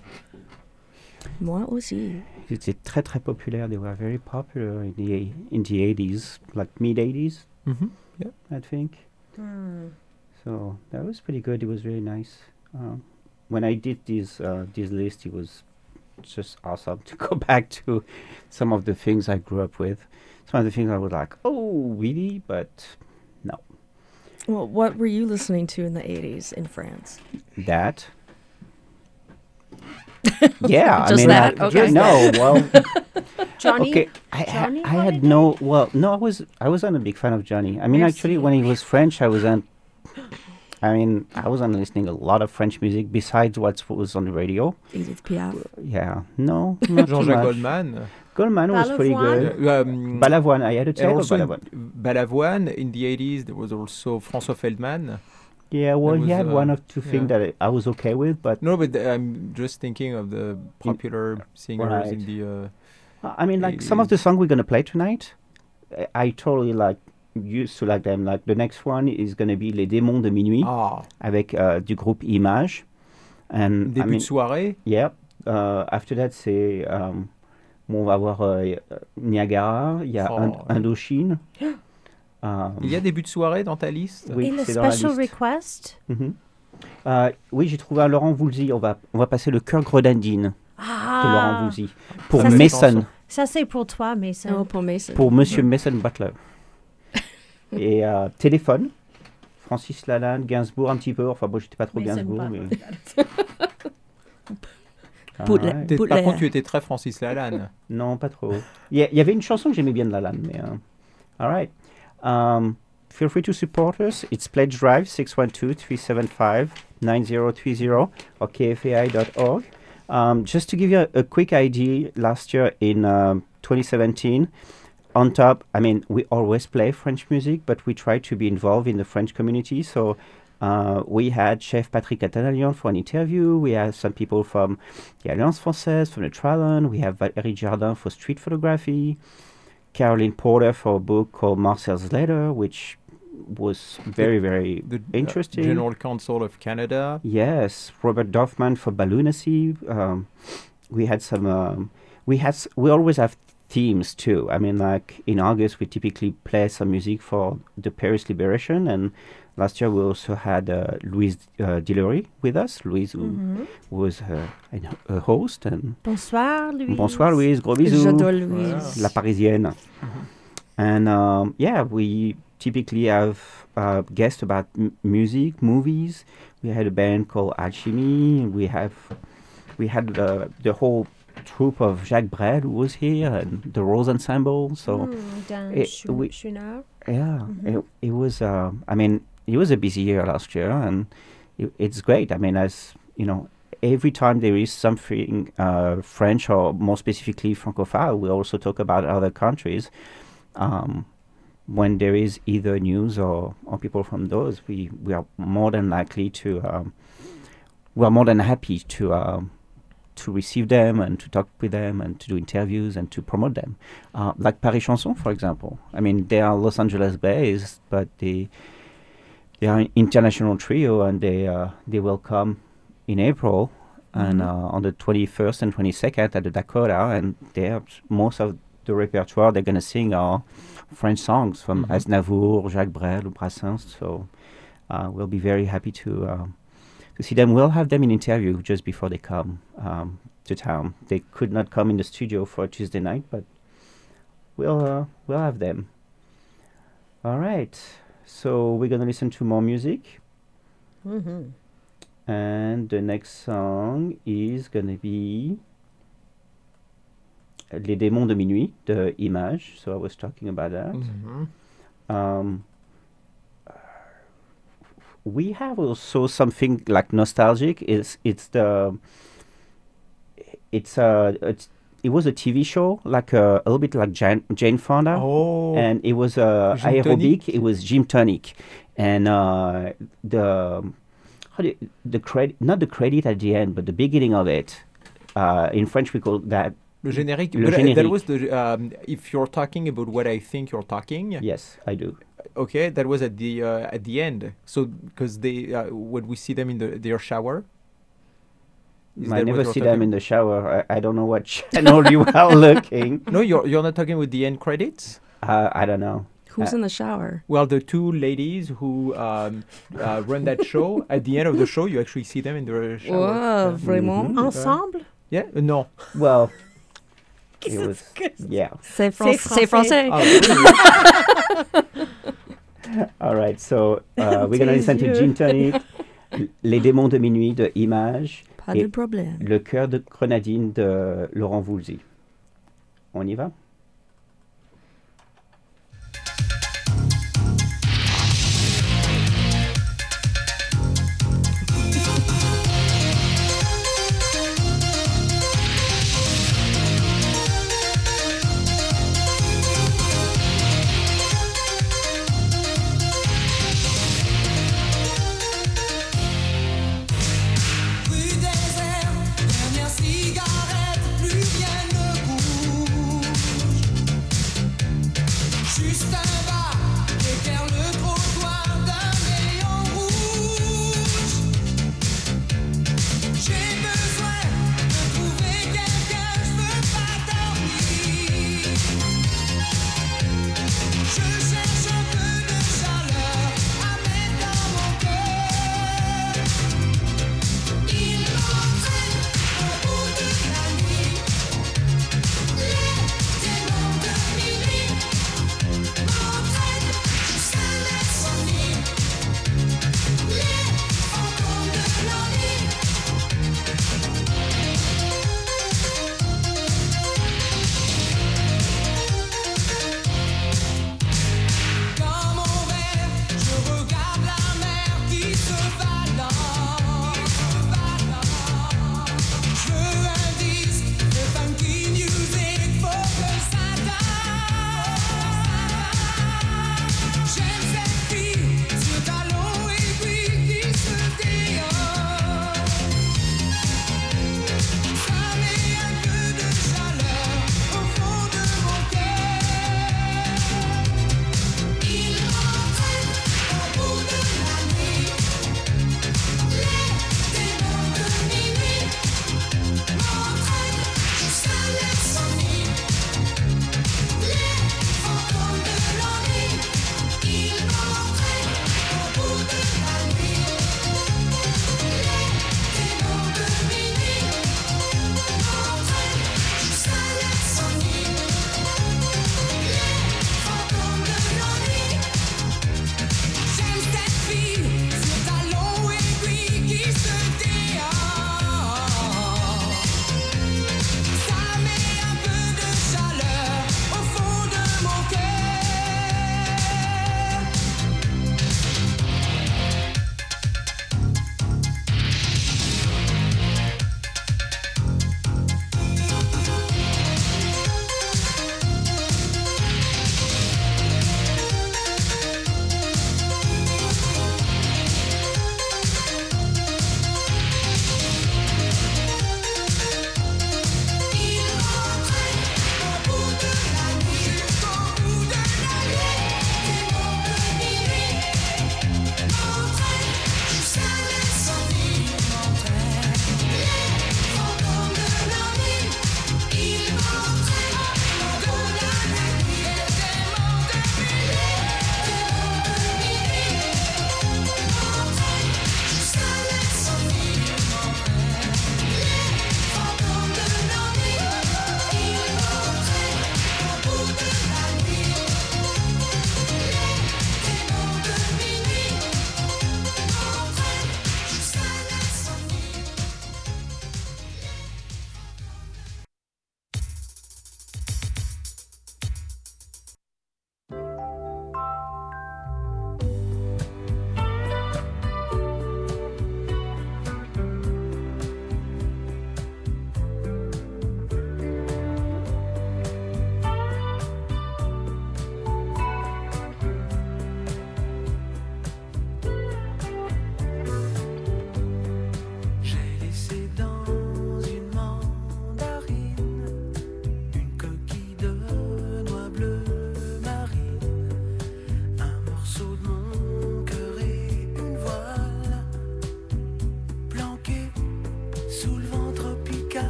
Moi aussi. C'était très très populaire. They were very popular in the in the eighties, like mid eighties, Mm-hmm. Yeah. I think. Mm. So that was pretty good. It was really nice. Um, when I did this uh, this list, it was just awesome to go back to some of the things I grew up with. Some of the things I was like, oh, really? But no. Well, what were you listening to in the eighties in France? That. Yeah, I Just mean, that? I, Okay. no, well, Johnny? okay, I, Johnny I, I had no, well, no, I was, I wasn't a big fan of Johnny. I mean, Merci. actually, when he was French, I wasn't, I I mean, I wasn't listening a lot of French music besides what was on the radio. Edith Piaf. Yeah, no, not too Jean-Jacques much. Goldman. Goldman was pretty Balavoine? good. Um, Balavoine, I had a and tape of also in- Balavoine. Balavoine. In the eighties, there was also François Feldman. Yeah, well, There he was, had uh, one or two yeah. things that I, I was okay with, but No, but uh, I'm just thinking of the popular singers Right. in the. Uh, I mean, like some of the songs we're gonna play tonight, I, I totally like used to like them. Like the next one is gonna be Les Démons de Minuit ah, avec uh, du groupe Image, and début I mean, de soirée. yeah. Uh, after that, c'est um, bon, on va voir uh, Niagara, il y a Oh. Ind- Indochine. Um, Il y a début de soirée dans ta liste. oui, In the c'est dans la special liste. request? Mhm. Euh, oui, j'ai trouvé un Laurent Voulzy. On va, on va passer le cœur grenadine de Laurent Ah, Voulzy pour Ça, c'est Mason, ça c'est pour toi, Mason. Oh, pour Mason. pour Monsieur Mason Butler. Et euh, téléphone, Francis Lalanne, Gainsbourg un petit peu. Enfin, bon, j'étais pas trop Mason Gainsbourg, Butler. mais. Bootleg. Alright. T'es- Par Bootleg. contre, tu étais très Francis Lalanne. Non, pas trop. Il y, a- il y avait une chanson que j'aimais bien de Lalanne, mais. euh, all right. Um, feel free to support us. It's Pledge Drive six one two, three seven five, nine zero three zero or k f a i dot org. Um, just to give you a, a quick idea, last year in um, twenty seventeen, on top, I mean, we always play French music, but we try to be involved in the French community. So uh, we had Chef Patrick Catalanian for an interview. We had some people from the Alliance Française, from the Tralon. We have Valérie Jardin for street photography. Caroline Porter for a book called Marcel's Letter, which was very, very The uh, interesting. General Council of Canada. Yes, Robert Dorfman for Balloonacy. Um, we had some. Um, we had. S- we always have themes too. I mean, like in August, we typically play some music for the Paris Liberation, and last year we also had uh, Louise uh, Dillery with us. Louise, who Mhm. was uh, an- a host, and Bonsoir, Louise. bonsoir Louise, gros bisous. J'adore Louise. La Parisienne. And um, yeah, we typically have uh, guests about m- music, movies. We had a band called Alchemy. We have, we had uh, the whole troupe of Jacques Brel who was here, and the Rose Ensemble. So Mm, Dan it- Schu- we- Schunau. yeah, Mhm. it, it was. Uh, I mean, it was a busy year last year, and it, it's great. I mean, as you know, every time there is something uh, French or more specifically Francophone, we also talk about other countries. Um, when there is either news or, or people from those, we, we are more than likely to. Um, we are more than happy to. Um, to receive them and to talk with them and to do interviews and to promote them. Uh, like Paris Chanson, for example. I mean, they are Los Angeles based, but they they are an international trio, and they uh, they will come in April and Mhm. uh, on the twenty-first and twenty-second at the Dakota, and they have most of the repertoire they're going to sing are French songs from Mhm. Aznavour, Jacques Brel, ou Brassens. So uh, we'll be very happy to um, to see them. We'll have them in interview just before they come um, to town. They could not come in the studio for Tuesday night, but we'll uh, we'll have them. All right. So we're gonna listen to more music, Mhm. and the next song is gonna be Les Démons de Minuit de Image. So I was talking about that. Mhm. Um, we have also something like nostalgic. It's it's the it's a it's, it was a T V show like a, a little bit like Jane, Jane Fonda, Oh. and it was uh, Gym aerobic. Tonic? It was gym tonic, and uh, the how do you, the credit not the credit at the end, but the beginning of it. Uh, in French, we call that Le générique. Le but, uh, générique. That was the. Um, if you're talking about what I think you're talking. yes, I do. Okay, that was at the uh, at the end. So because they uh, when we see them in the their shower. Is I that never what you're see them talking- in the shower. I, I don't know what channel you are looking. No, you're you're not talking with the end credits. Uh, I don't know. Who's Uh, in the shower? Well, the two ladies who um, uh, run that show, at the end of the show, you actually see them in the shower. Wow, Yeah. vraiment? Mhm. Ensemble? Yeah? Uh, no. Well, it was yeah. C'est fran- C'est c'est français. français. Ah, really? All right, so uh, we're gonna Tes listen to yeux. Gin Tonic, Les Démons de Minuit de Image, Pas Et- de problème. Le Cœur de Grenadine de Laurent Voulzy. On y va?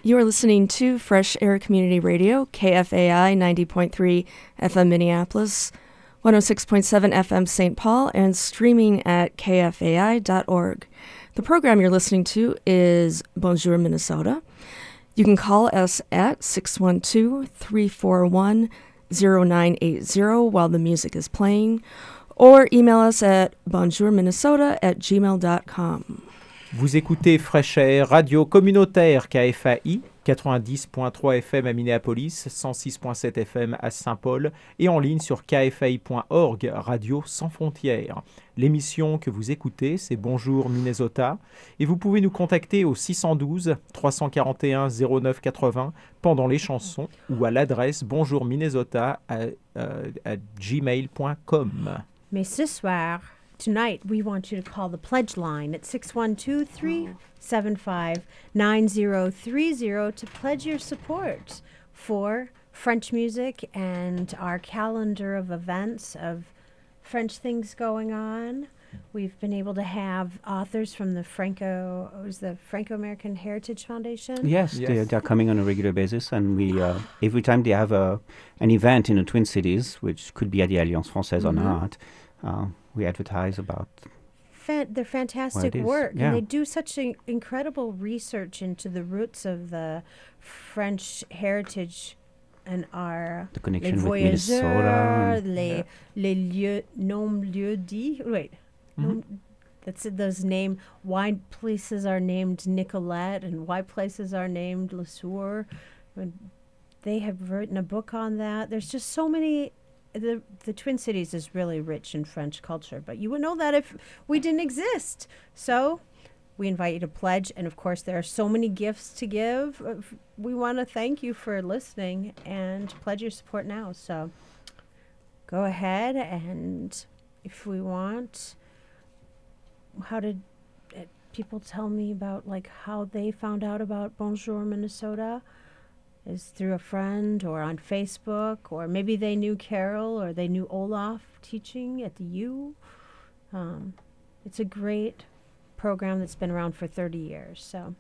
You are listening to Fresh Air Community Radio, K F A I ninety point three F M Minneapolis, one oh six point seven F M Saint Paul, and streaming at K F A I dot org. The program you're listening to is Bonjour Minnesota. You can call us at six one two, three four one, zero nine eight zero while the music is playing, or email us at bonjourminnesota at gmail dot com. Vous écoutez Fresh Air, radio communautaire K F A I, quatre-vingt-dix point trois F M à Minneapolis, cent six point sept F M à Saint-Paul et en ligne sur K F A I point org, Radio Sans Frontières. L'émission que vous écoutez, c'est Bonjour Minnesota et vous pouvez nous contacter au six un deux, trois quatre un, zéro neuf huit zéro pendant les chansons ou à l'adresse bonjourminnesota à, euh, à gmail point com. Mais ce soir, tonight, we want you to call the pledge line at six one two, three seven five, nine zero three zero to pledge your support for French music and our calendar of events of French things going on. We've been able to have authors from the Franco, what was the Franco-American Heritage Foundation? Yes, Yes. They're, they're coming on a regular basis, and we uh, every time they have a an event in the Twin Cities, which could be at the Alliance Française or Mhm. not, uh, we advertise about. Fan- they're fantastic Well, it is, work, yeah. and they do such in- incredible research into the roots of the French heritage and our The les connection with voyageurs, Minnesota. les les lieux noms lieux dits. Wait, nom- that's it, those name. Why places are named Nicolette and why places are named Le Sueur. And they have written a book on that. There's just so many. The the Twin Cities is really rich in French culture, but you would know that if we didn't exist. So we invite you to pledge, and of course there are so many gifts to give. Uh, f- We want to thank you for listening and pledge your support now. So go ahead, and if we want, how did uh, people tell me about like how they found out about Bonjour Minnesota? Is through a friend or on Facebook, or maybe they knew Carol or they knew Olaf teaching at the U. Um, it's a great program that's been around for thirty years. So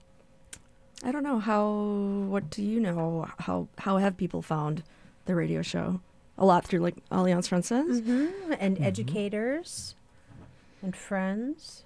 I don't know how. What do you know? How how have people found the radio show? A lot through like Alliance Française. mm-hmm. and educators and friends.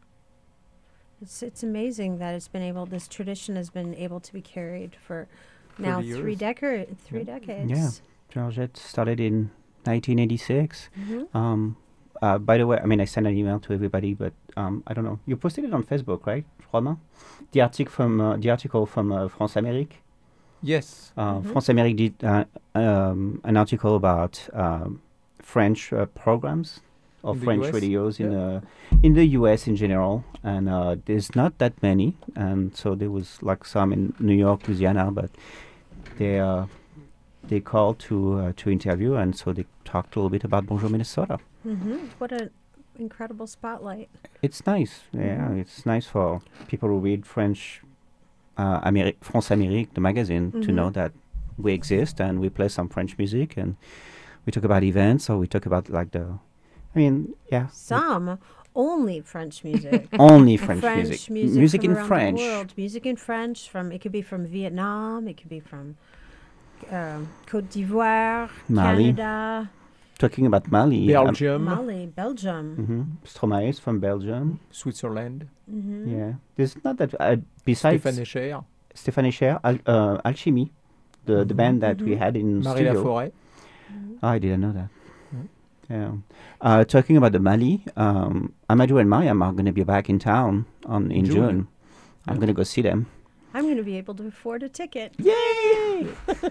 It's it's amazing that it's been able. This tradition has been able to be carried for now thirty three years. decades. Three decades. Yeah. Georgette started in nineteen eighty-six. Mhm. Um, uh, by the way, I mean, I sent an email to everybody, but um, I don't know. You posted it on Facebook, right, Romain? The article from uh, the article from uh, France Amérique. Yes. Uh, Mhm. France Amérique did uh, um, an article about um, French uh, programs or In the French U S? radios in Yeah. the in the U S in general, and uh, there's not that many, and so there was like some in New York, Louisiana, but they uh, they called to uh, to interview, and so they talked a little bit about Bonjour Minnesota. Mm-hmm. What an incredible spotlight. It's nice, yeah. It's nice for people who read French, uh, Ameri- France Amérique, the magazine, to Mhm. know that we exist and we play some French music and we talk about events or we talk about like the, I mean, yeah, Some only French music. only French, French music, music, M- music from in around French. The world. Music in French from it could be from Vietnam, it could be from um, Côte d'Ivoire, Mali. Canada, Talking about Mali, um, Belgium, Mali, Belgium. mhm, Stromae is from Belgium. Switzerland, Mm-hmm. Yeah, there's not that. Uh, besides Stéphane Escher, Stéphane Escher, Al- uh, Alchemy, the the Mhm. band that we Mhm. had in Marie studio. Laforêt. Oh, I didn't know that. Mm. Yeah. Uh, talking about the Mali, um, Amadou and Mariam are going to be back in town on in June. June. I'm Yeah. going to go see them. I'm going to be able to afford a ticket. Yay!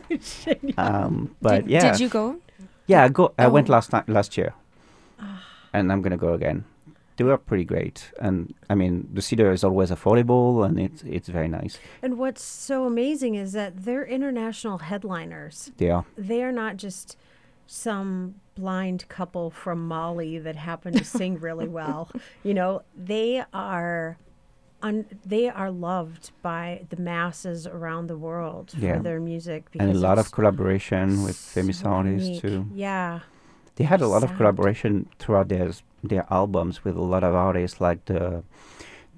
um, but did, yeah, Did you go? yeah, I go. I went Oh. last night, last year, and I'm going to go again. They were pretty great, and I mean, the theater is always affordable, and it's it's very nice. And what's so amazing is that they're international headliners. They are. They are not just some blind couple from Mali that happen to sing really well. You know, they are un- they are loved by the masses around the world Yeah. for their music And a lot of it's collaboration with famous so artists unique. too. Yeah. They had a lot of Sound. collaboration throughout their s- their albums with a lot of artists like the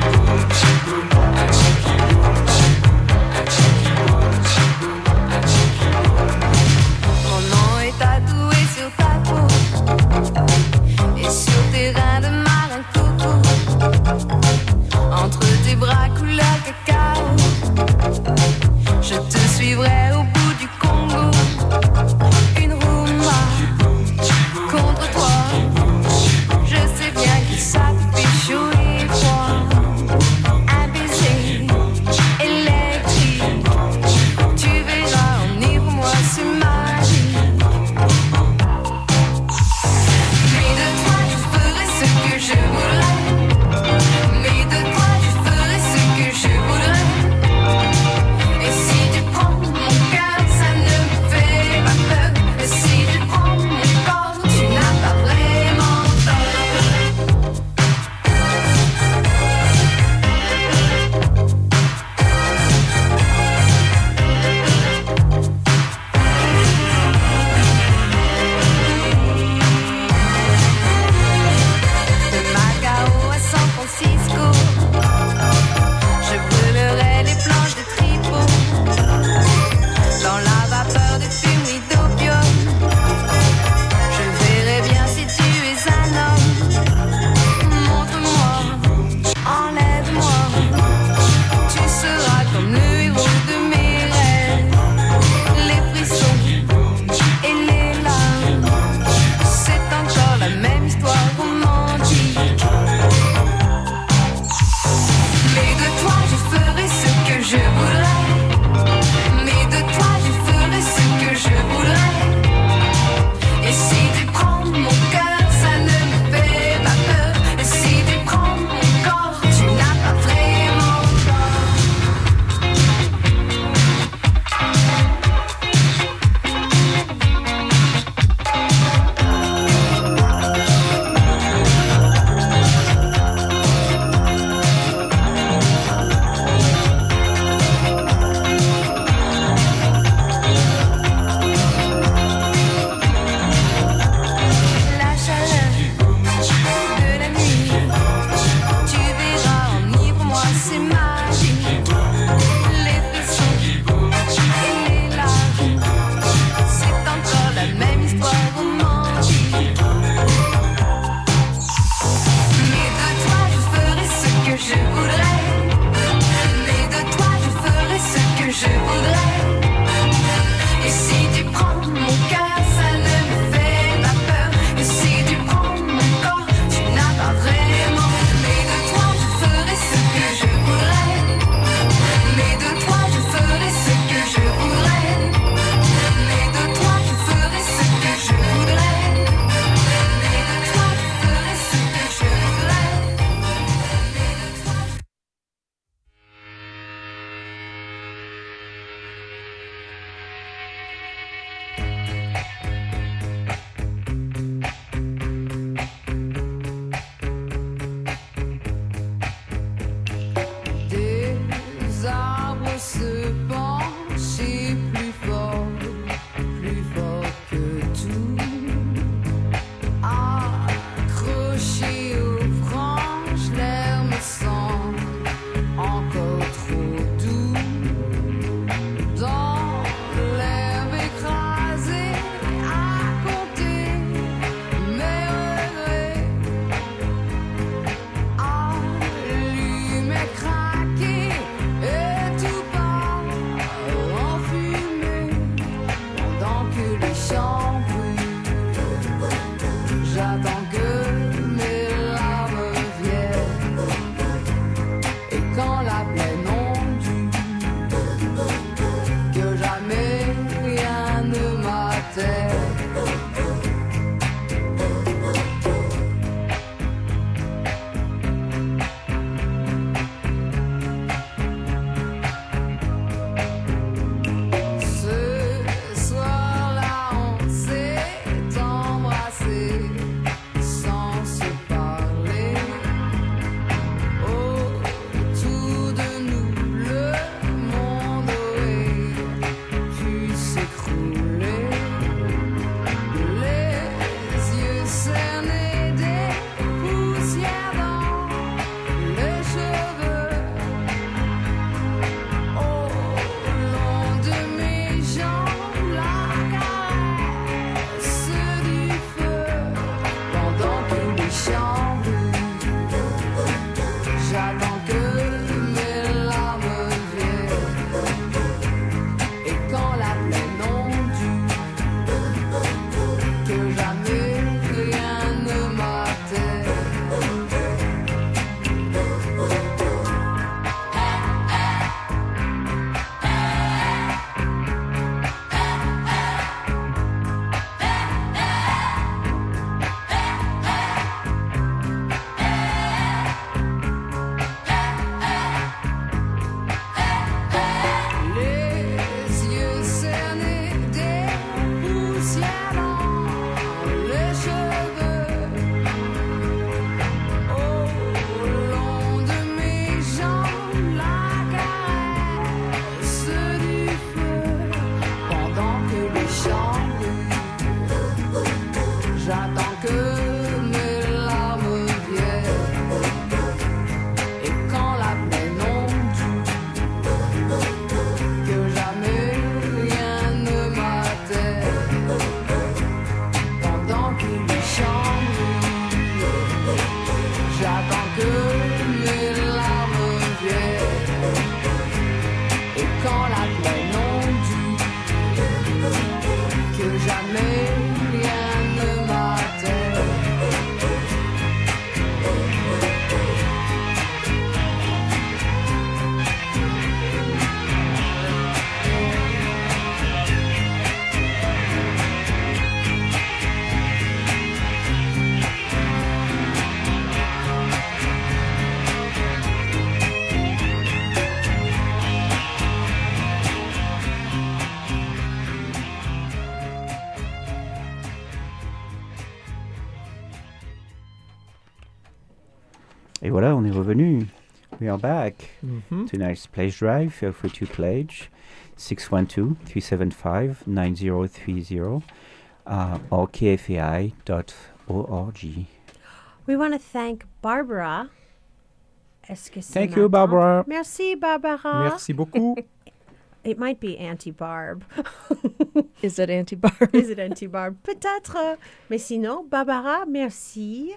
Et voilà, on est revenu. We are back. Mhm. Tonight's Pledge Drive. Feel free to pledge. six one two, three seven five, nine zero three zero uh, or k f a i dot org. We want to thank Barbara. Est-ce que c'est Thank you, maintenant? Barbara. Merci, Barbara. Merci beaucoup. It might be Auntie Barb. Is it Auntie Barb? Is it Auntie Barb? Peut-être. Mais sinon, Barbara, merci.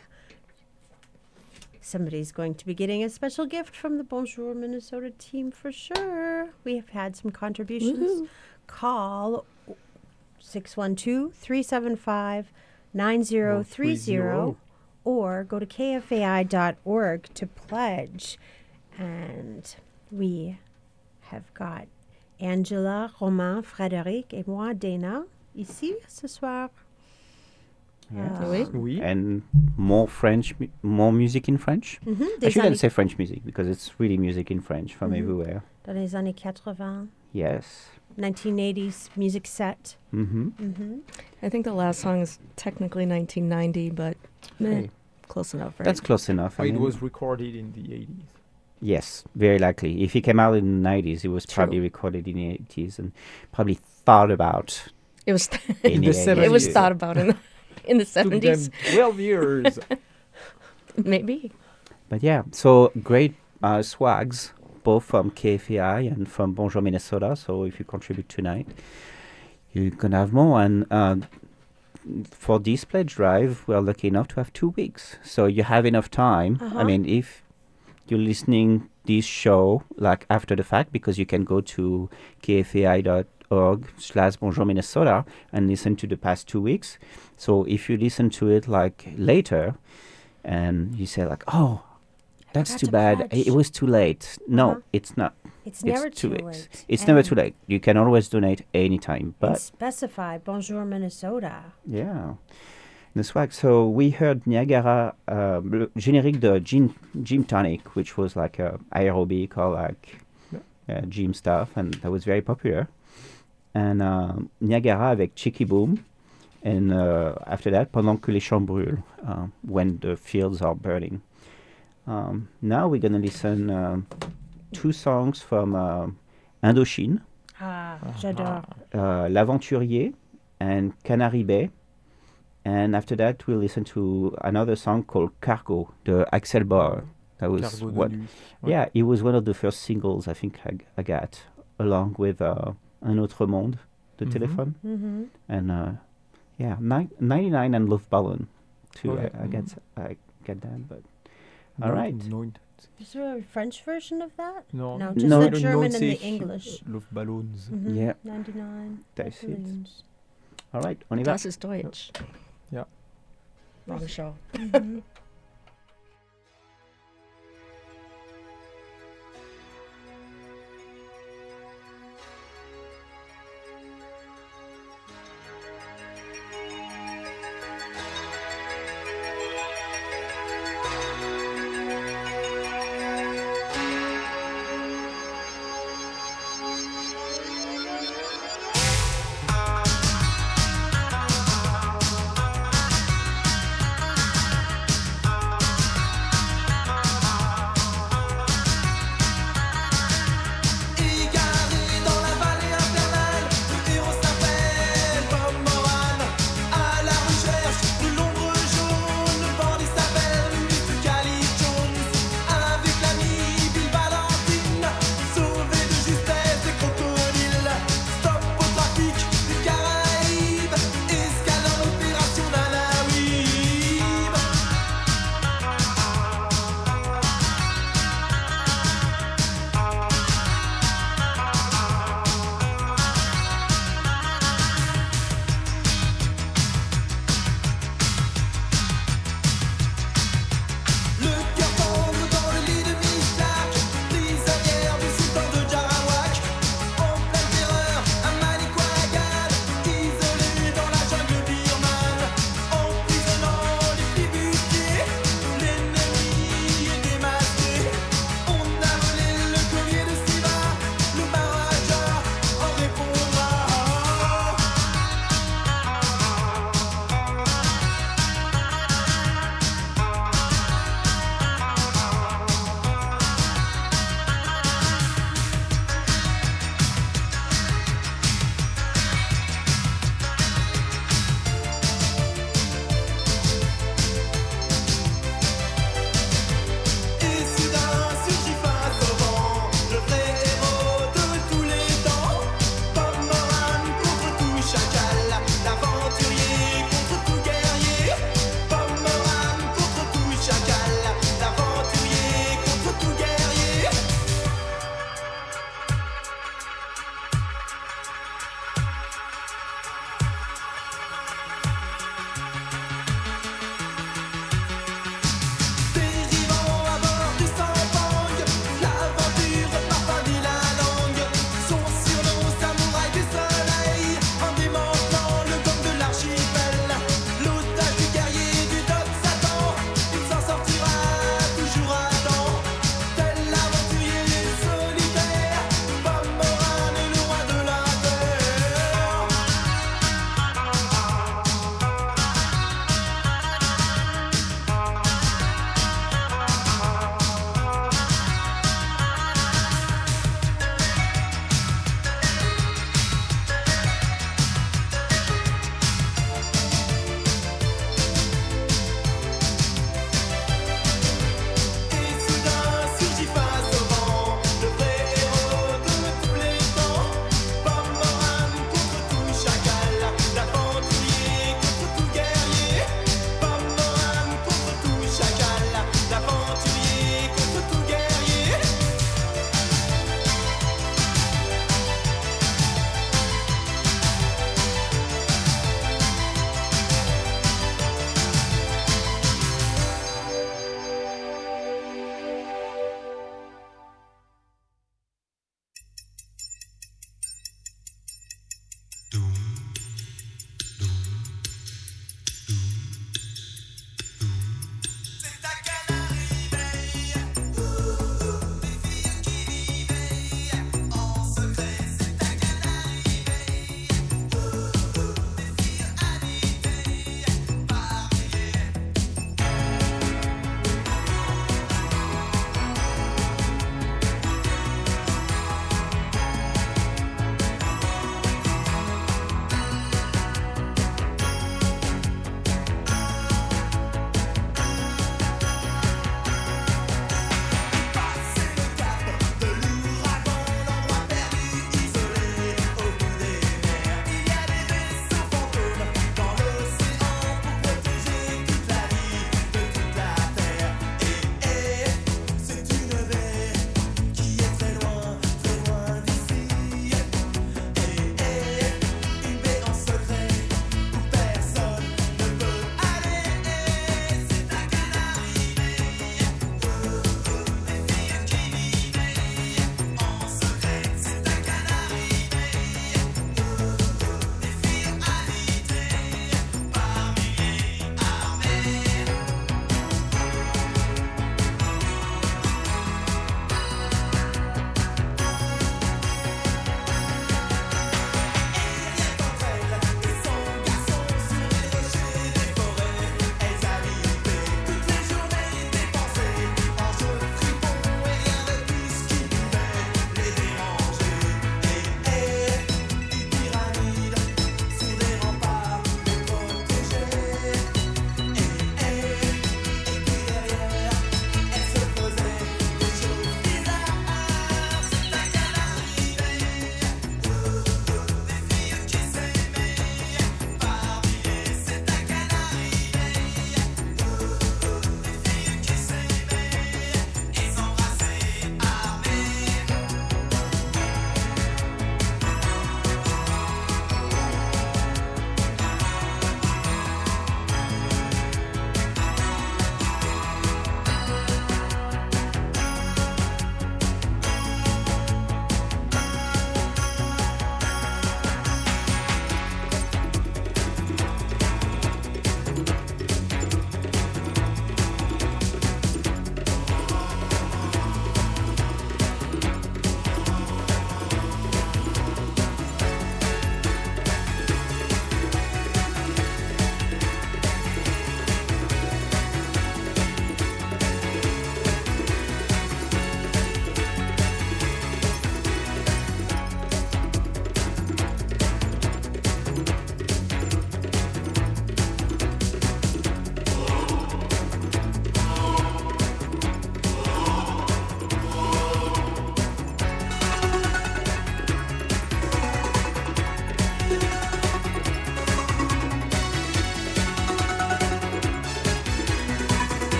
Somebody's going to be getting a special gift from the Bonjour Minnesota team for sure. We have had some contributions. Woohoo. Call six one two, three seven five, nine zero three zero or go to k f a i dot org to pledge. And we have got Angela, Romain, Frédéric et moi, Dana, ici ce soir. Yeah. Uh, Oui. Oui. And more French, mu- more music in French. mhm, I des shouldn't années, say French music because it's really music in French from Mhm. everywhere. dans les années quatre-vingts, Yes. nineteen eighties music set. Mm-hmm. Mm-hmm. I think the last song is technically nineteen ninety, but meh, Hey, close enough, right? that's close enough. I It mean, was recorded in the eighties. yes, very likely. If he came out in the nineties, it was True. probably recorded in the eighties and probably thought about It was in the the seventies. it was Yeah. thought about in the, in the Took them seventies, twelve years. maybe. But yeah, so great uh, swags, both from K F A I and from Bonjour Minnesota. So if you contribute tonight, you can have more. And uh, for this pledge drive, we are lucky enough to have two weeks. So you have enough time. Uh-huh. I mean, if you're listening this show like after the fact, because you can go to k f a i dot org slash Bonjour Minnesota and listen to the past two weeks. So if you listen to it like later, and you say like, oh, that's forgot too to bad. I- pledge." It was too late. No, Uh-huh. it's not. It's It's never two too weeks. late. It's never And- too late. You can always donate anytime. and But specify Bonjour Minnesota. yeah, the swag. So we heard Niagara, uh, le générique de Gym, Gym Tonic, which was like a aerobic or like uh, gym stuff, and that was very popular. And um, Niagara avec Chicky Boom, and uh, after that, Pendant que les champs brûlent, uh, when the fields are burning. Um, now we're gonna listen um, two songs from uh, Indochine, Ah, j'adore. uh, L'Aventurier and Canary Bay. And after that, we'll listen to another song called Cargo, the Axel Bauer. That was Cargo de what, nuit. yeah, it was one of the first singles I think I, g- I got, along with uh, Un Autre Monde, the Mhm. telephone, Mm-hmm. and uh, yeah, ni- ninety-nine and Luftballon too. Oh, I, yeah. I get I get that, but No, all right. No, Is there a French version of that? no, No, just No. the I don't German know, and the c'est English. Luftballons. Mm-hmm. Yeah. ninety-nine. That's it. balloons. All right, on y va. Das ist Deutsch. Ja. Wrong show. Mhm.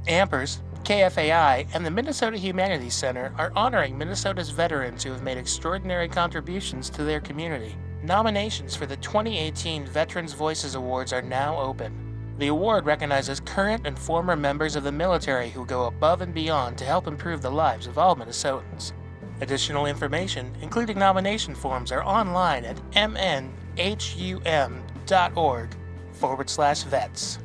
Ampers, K F A I, and the Minnesota Humanities Center are honoring Minnesota's veterans who have made extraordinary contributions to their community. Nominations for the twenty eighteen Veterans Voices Awards are now open. The award recognizes current and former members of the military who go above and beyond to help improve the lives of all Minnesotans. Additional information, including nomination forms, are online at mnhum.org forward slash vets.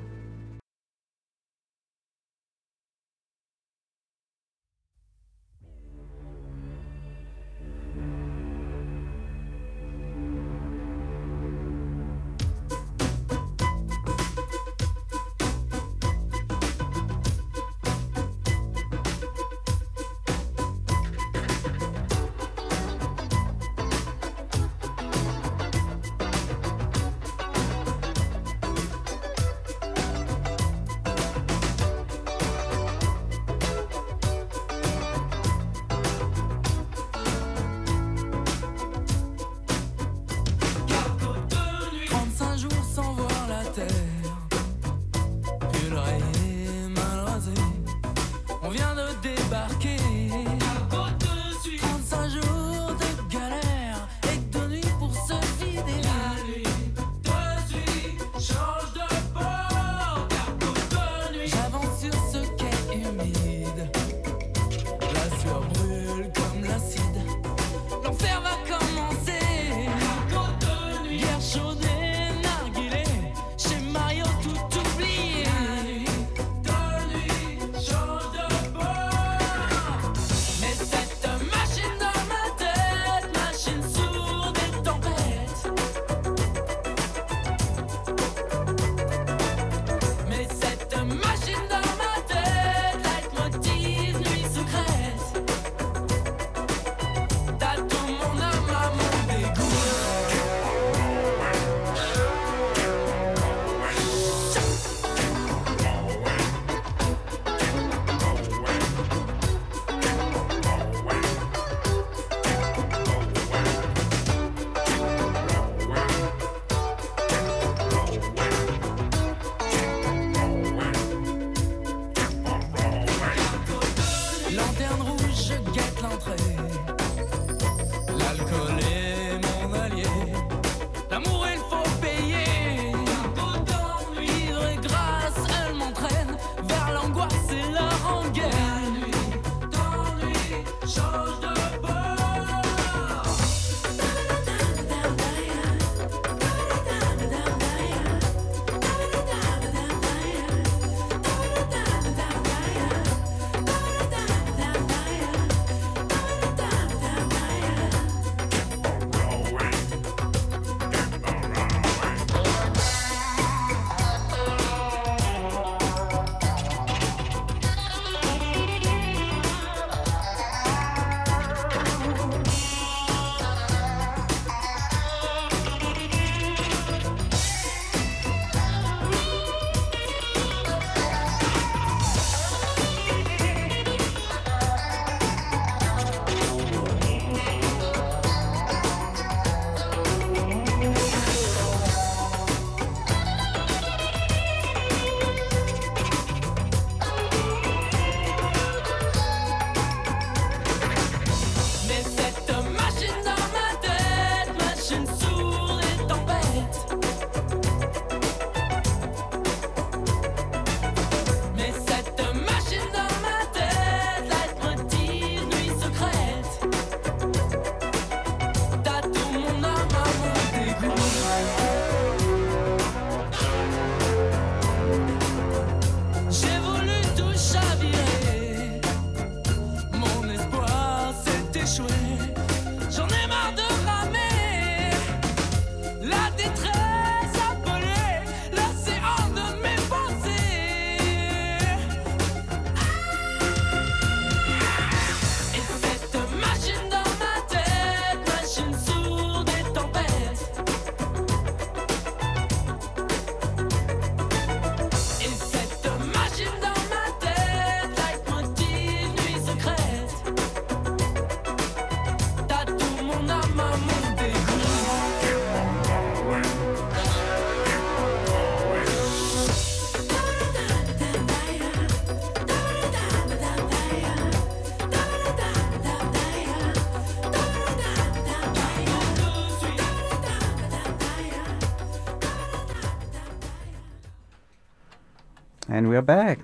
And we're back.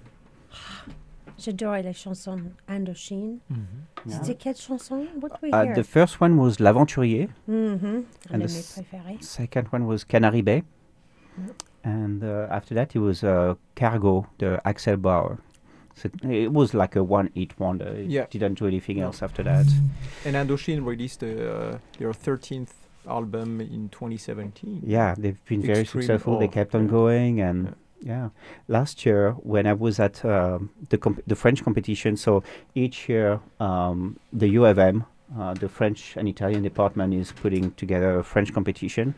J'adore les chansons Indochine. Mm-hmm. C'était quelle chanson? What did we Uh, hear? the first one was L'Aventurier. Mm-hmm. And Un the de mes s- préférés. second one was Canary Bay. And uh, after that, it was uh, Cargo, the Axel Bauer. So it was like a one-hit wonder. It Yeah. didn't do anything No. else after that. And Indochine released uh, their thirteenth album in twenty seventeen. Yeah, they've been very Extreme successful. They Awe, kept on yeah. going, and yeah. Last year, when I was at um, the comp- the French competition, so each year um, the U of M, uh, the French and Italian department, is putting together a French competition,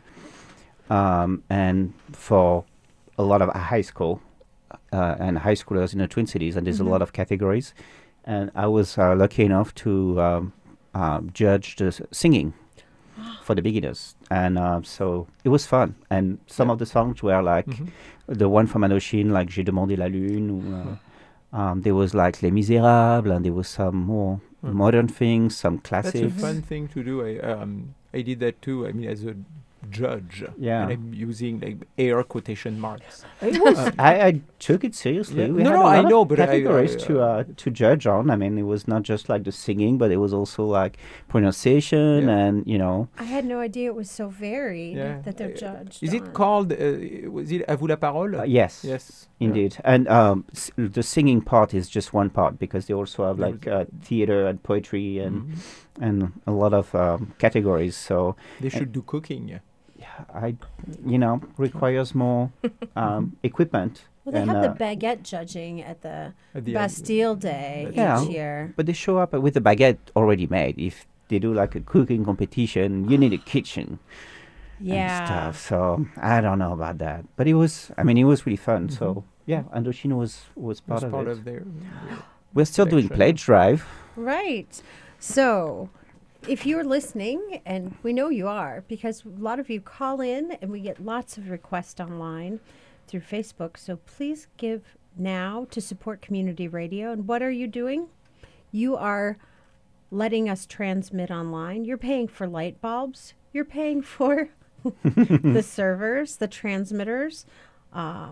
um, and for a lot of high school uh, and high schoolers in the Twin Cities, and there's Mhm. a lot of categories, and I was uh, lucky enough to um, uh, judge the s- singing for the beginners, and uh, so it was fun. And some Yeah. of the songs were like Mhm. the one from Indochine, like J'ai demandé la lune. Ou, uh, um, there was like Les Misérables, and there was some more Mm. modern things, some That's a classics. fun thing to do. I, um, I did that too. I mean, as a judge. Yeah. And I'm using like air quotation marks. It was. Uh, I, I took it seriously. Yeah. We No, had no, a lot I of know, but I, categories uh, to uh, to judge on. I mean, it was not just like the singing, but it was also like pronunciation Yeah. and you know. I had no idea it was so varied Yeah. that they're Uh, judged. Is on. it called? Uh, was it À vous la parole? Uh, yes. Yes. Indeed, and um, s- the singing part is just one part because they also have There like was- uh, theater and poetry and Mhm. and a lot of um, categories. So They should do cooking. yeah, I, you know, requires more um, equipment. Well, they and, have uh, the baguette judging at the At the end. Bastille Day Yeah. each year. But they show up with the baguette already made. If they do like a cooking competition, you need a kitchen and Yeah. stuff. So I don't know about that, but it was. I mean, it was really fun. Mhm. So yeah, Indochine was was part It's of part it. of their. their We're still doing collection. Pledge Drive. Right. So, if you're listening, and we know you are, because a lot of you call in and we get lots of requests online through Facebook. So, please give now to support community radio. And what are you doing? You are letting us transmit online. You're paying for light bulbs, you're paying for the servers, the transmitters, uh,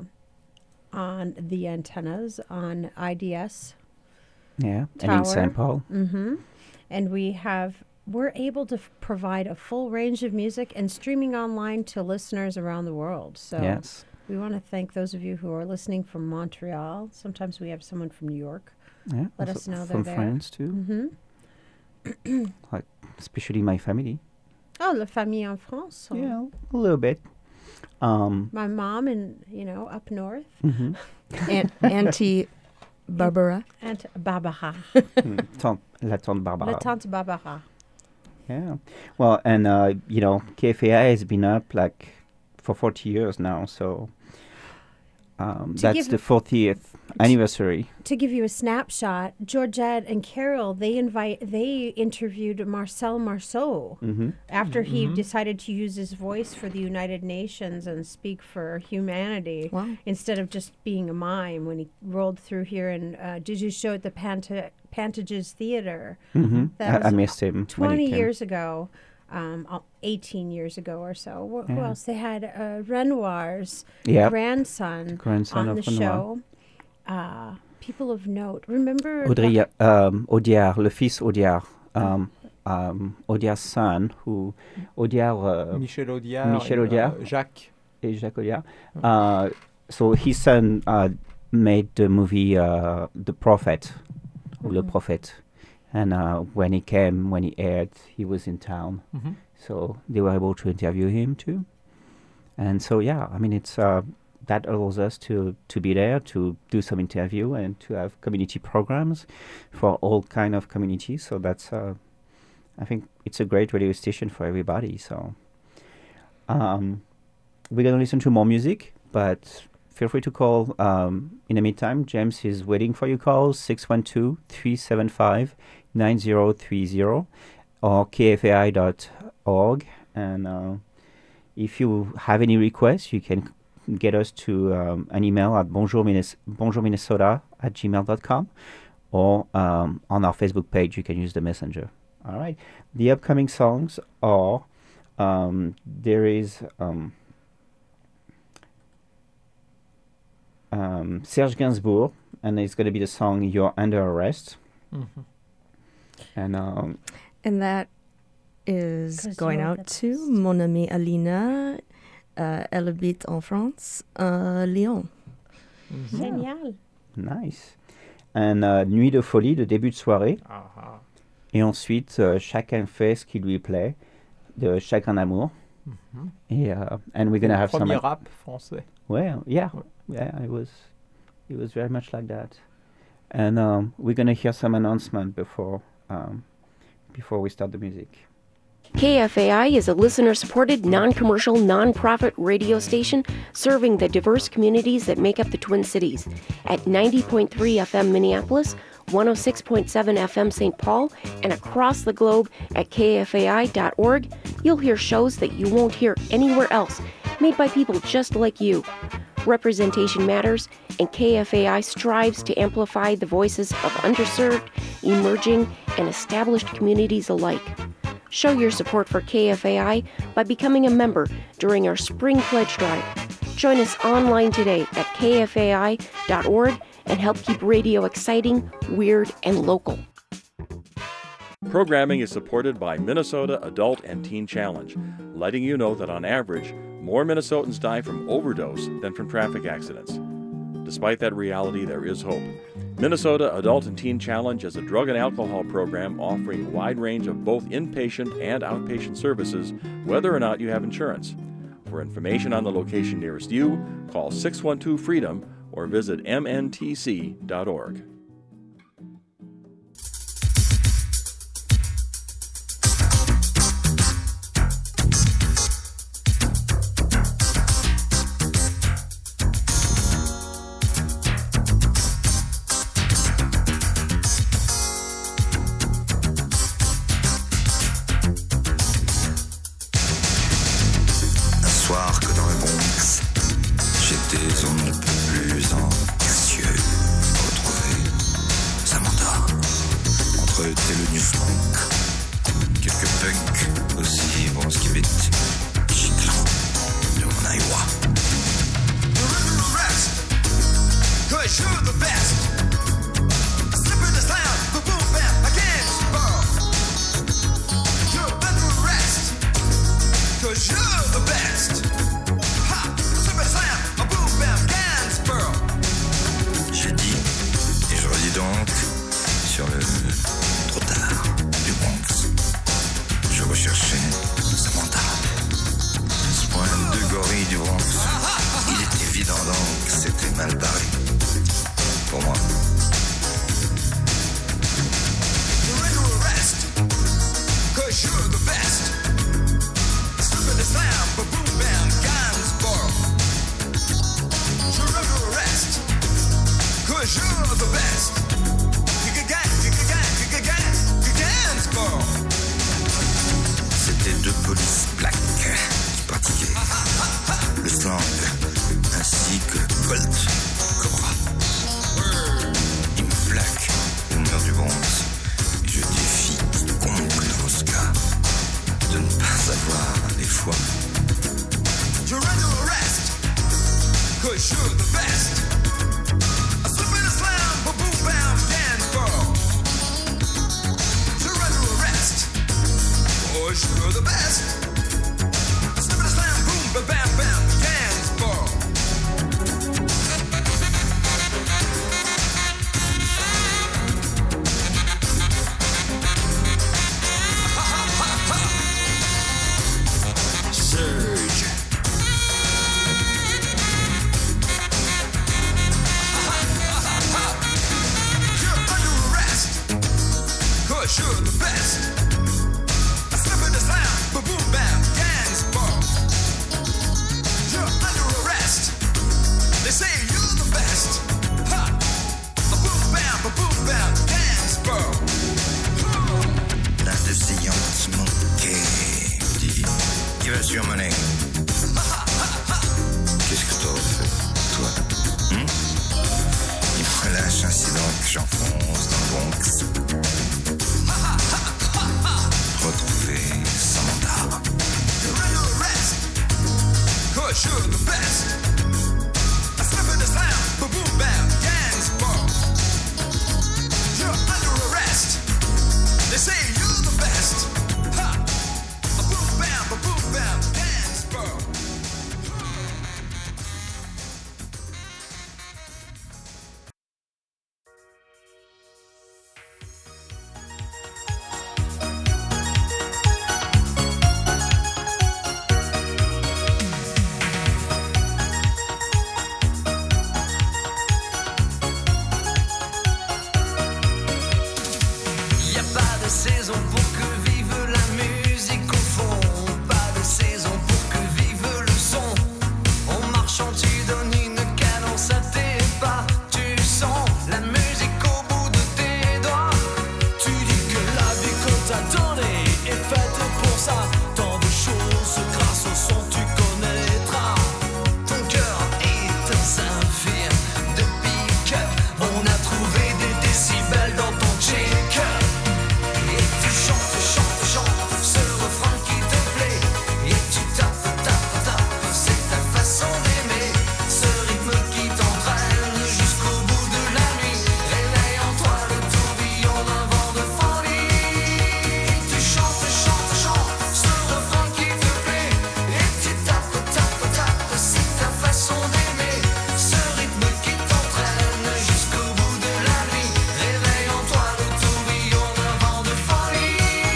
on the antennas, on I D S. Yeah, and Tower. in Saint Paul. Mm-hmm. And we have, we're able to f- provide a full range of music and streaming online to listeners around the world. So Yes. we want to thank those of you who are listening from Montreal. Sometimes we have someone from New York. Yeah. Let also us know they're from there. France too, Mm-hmm. especially my family. Oh, La Famille en France. Oh. Yeah, a little bit. Um, My mom and, you know, up north. mhm. Aunt, Auntie Barbara. Aunt Barbara. Mm, Tante- La Tante Barbara. La Tante Barbara. Yeah. Well, and uh, you know, K F A I has been up like for forty years now, so um, To that's give- the fortieth anniversary. To give you a snapshot, Georgette and Carol, they invite they interviewed Marcel Marceau Mm-hmm. after he Mhm. decided to use his voice for the United Nations and speak for humanity Wow. instead of just being a mime when he rolled through here and uh, did you show at the Panta- Pantages Theater Mm-hmm. That I, I was missed him. when he twenty came. years ago, um, uh, eighteen years ago or so. Wh- Who Yeah. else? They had uh, Renoir's Yeah. grandson Grandson on of the Renoir. show. Uh, people of note. Remember Audrey, um, Audiard, le fils Audiard, um, um, Audiard's son, who Audiard, uh, Michel Audiard. Michel and, uh, Audiard. Jacques. et Jacques Audiard. Uh, so his son uh, made the movie uh, The Prophet, or Le Mhm. Prophet, and uh, when he came, when he aired, he was in town, Mhm. so they were able to interview him too. And so yeah, I mean it's uh, that allows us to to be there to do some interview and to have community programs for all kind of communities. So that's uh, I think it's a great radio station for everybody. So um, we're gonna listen to more music, but feel free to call. Um, in the meantime, James is waiting for your calls, six one two, three seven five, nine zero three zero or k f a i dot org. And uh, if you have any requests, you can c- get us to um, an email at bonjour, Minnes- bonjourminnesota at gmail dot com, or um, on our Facebook page, you can use the messenger. All right. The upcoming songs are um, there is um, um, um, Serge Gainsbourg, and it's going to be the song "You're Under Arrest." Mm-hmm. And um, and that is 'Cause going you're out the to best. mon amie Alina. Uh, elle habite en France, à Lyon. Mhm. Génial. nice. And uh, Nuit de folie, le début de soirée. Ah, ah. Et ensuite, euh, chacun fait ce qui lui plaît, de Chagrin d'amour. Mhm. Et uh, and we're gonna have some. Premier rap français. Well, yeah, yeah, it was, it was very much like that. And um, we're gonna hear some announcement before, um, before we start the music. K F A I is a listener-supported, non-commercial, non-profit radio station serving the diverse communities that make up the Twin Cities. At ninety point three F M Minneapolis, one oh six point seven F M Saint Paul, and across the globe at K F A I dot org, you'll hear shows that you won't hear anywhere else, made by people just like you. Representation matters, and K F A I strives to amplify the voices of underserved, emerging, and established communities alike. Show your support for K F A I by becoming a member during our Spring Pledge Drive. Join us online today at K F A I dot org and help keep radio exciting, weird, and local. Programming is supported by Minnesota Adult and Teen Challenge, letting you know that on average, more Minnesotans die from overdose than from traffic accidents. Despite that reality, there is hope. Minnesota Adult and Teen Challenge is a drug and alcohol program offering a wide range of both inpatient and outpatient services, whether or not you have insurance. For information on the location nearest you, call six one two FREEDOM or visit M N T C dot org. You're the best. I slip in the slam, boom, boom, quand tu donnes une cadence à tes pas. Tu sens la musique au bout de tes doigts. Tu dis que la vie que t'as donnée est faite pour ça. Tant de choses grâce au son tu connaîtras. Ton cœur est un saphir de pick-up. On a trouvé des décibels dans ton check-up. Et tu chantes, chantes, chantes ce refrain qui te plaît. Et tu tapes, tapes, tapes, c'est ta façon d'aimer. Ce rythme qui t'entraîne jusqu'au bout de la nuit. Réveille en toi le tourbillon d'un vent de folie. Et tu chantes, chantes, chantes ce refrain qui te plaît. Et tu tapes, tapes, tapes, c'est ta façon d'aimer. Ce rythme qui t'entraîne jusqu'au bout de la nuit. Réveille en toi le tourbillon d'un vent de folie.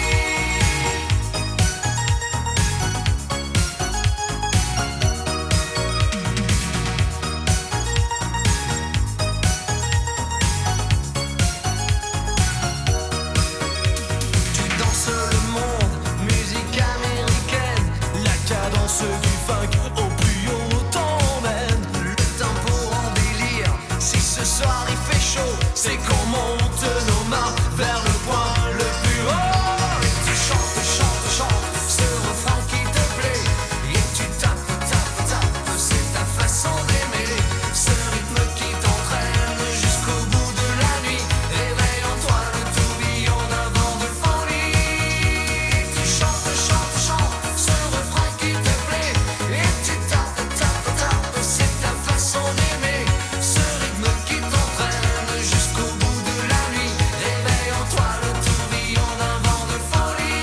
Tu danses le monde, musique américaine. La cadence du funk au plus haut t'emmène. Le tempo en délire, si ce soir il fait chaud, c'est qu'on monte nos mains vers le point le plus haut. Et tu chantes, chantes, chantes ce refrain qui te plaît. Et tu tapes, tapes, tapes, c'est ta façon d'aimer. Ce rythme qui t'entraîne jusqu'au bout de la nuit. Réveille en toi le tourbillon d'un vent de folie. Et tu chantes, chantes, chantes ce refrain qui te plaît. Et tu tapes, tapes, tapes, c'est ta façon d'aimer. Ce rythme qui t'entraîne jusqu'au bout de la nuit. Réveille en toi le tourbillon d'un vent de folie.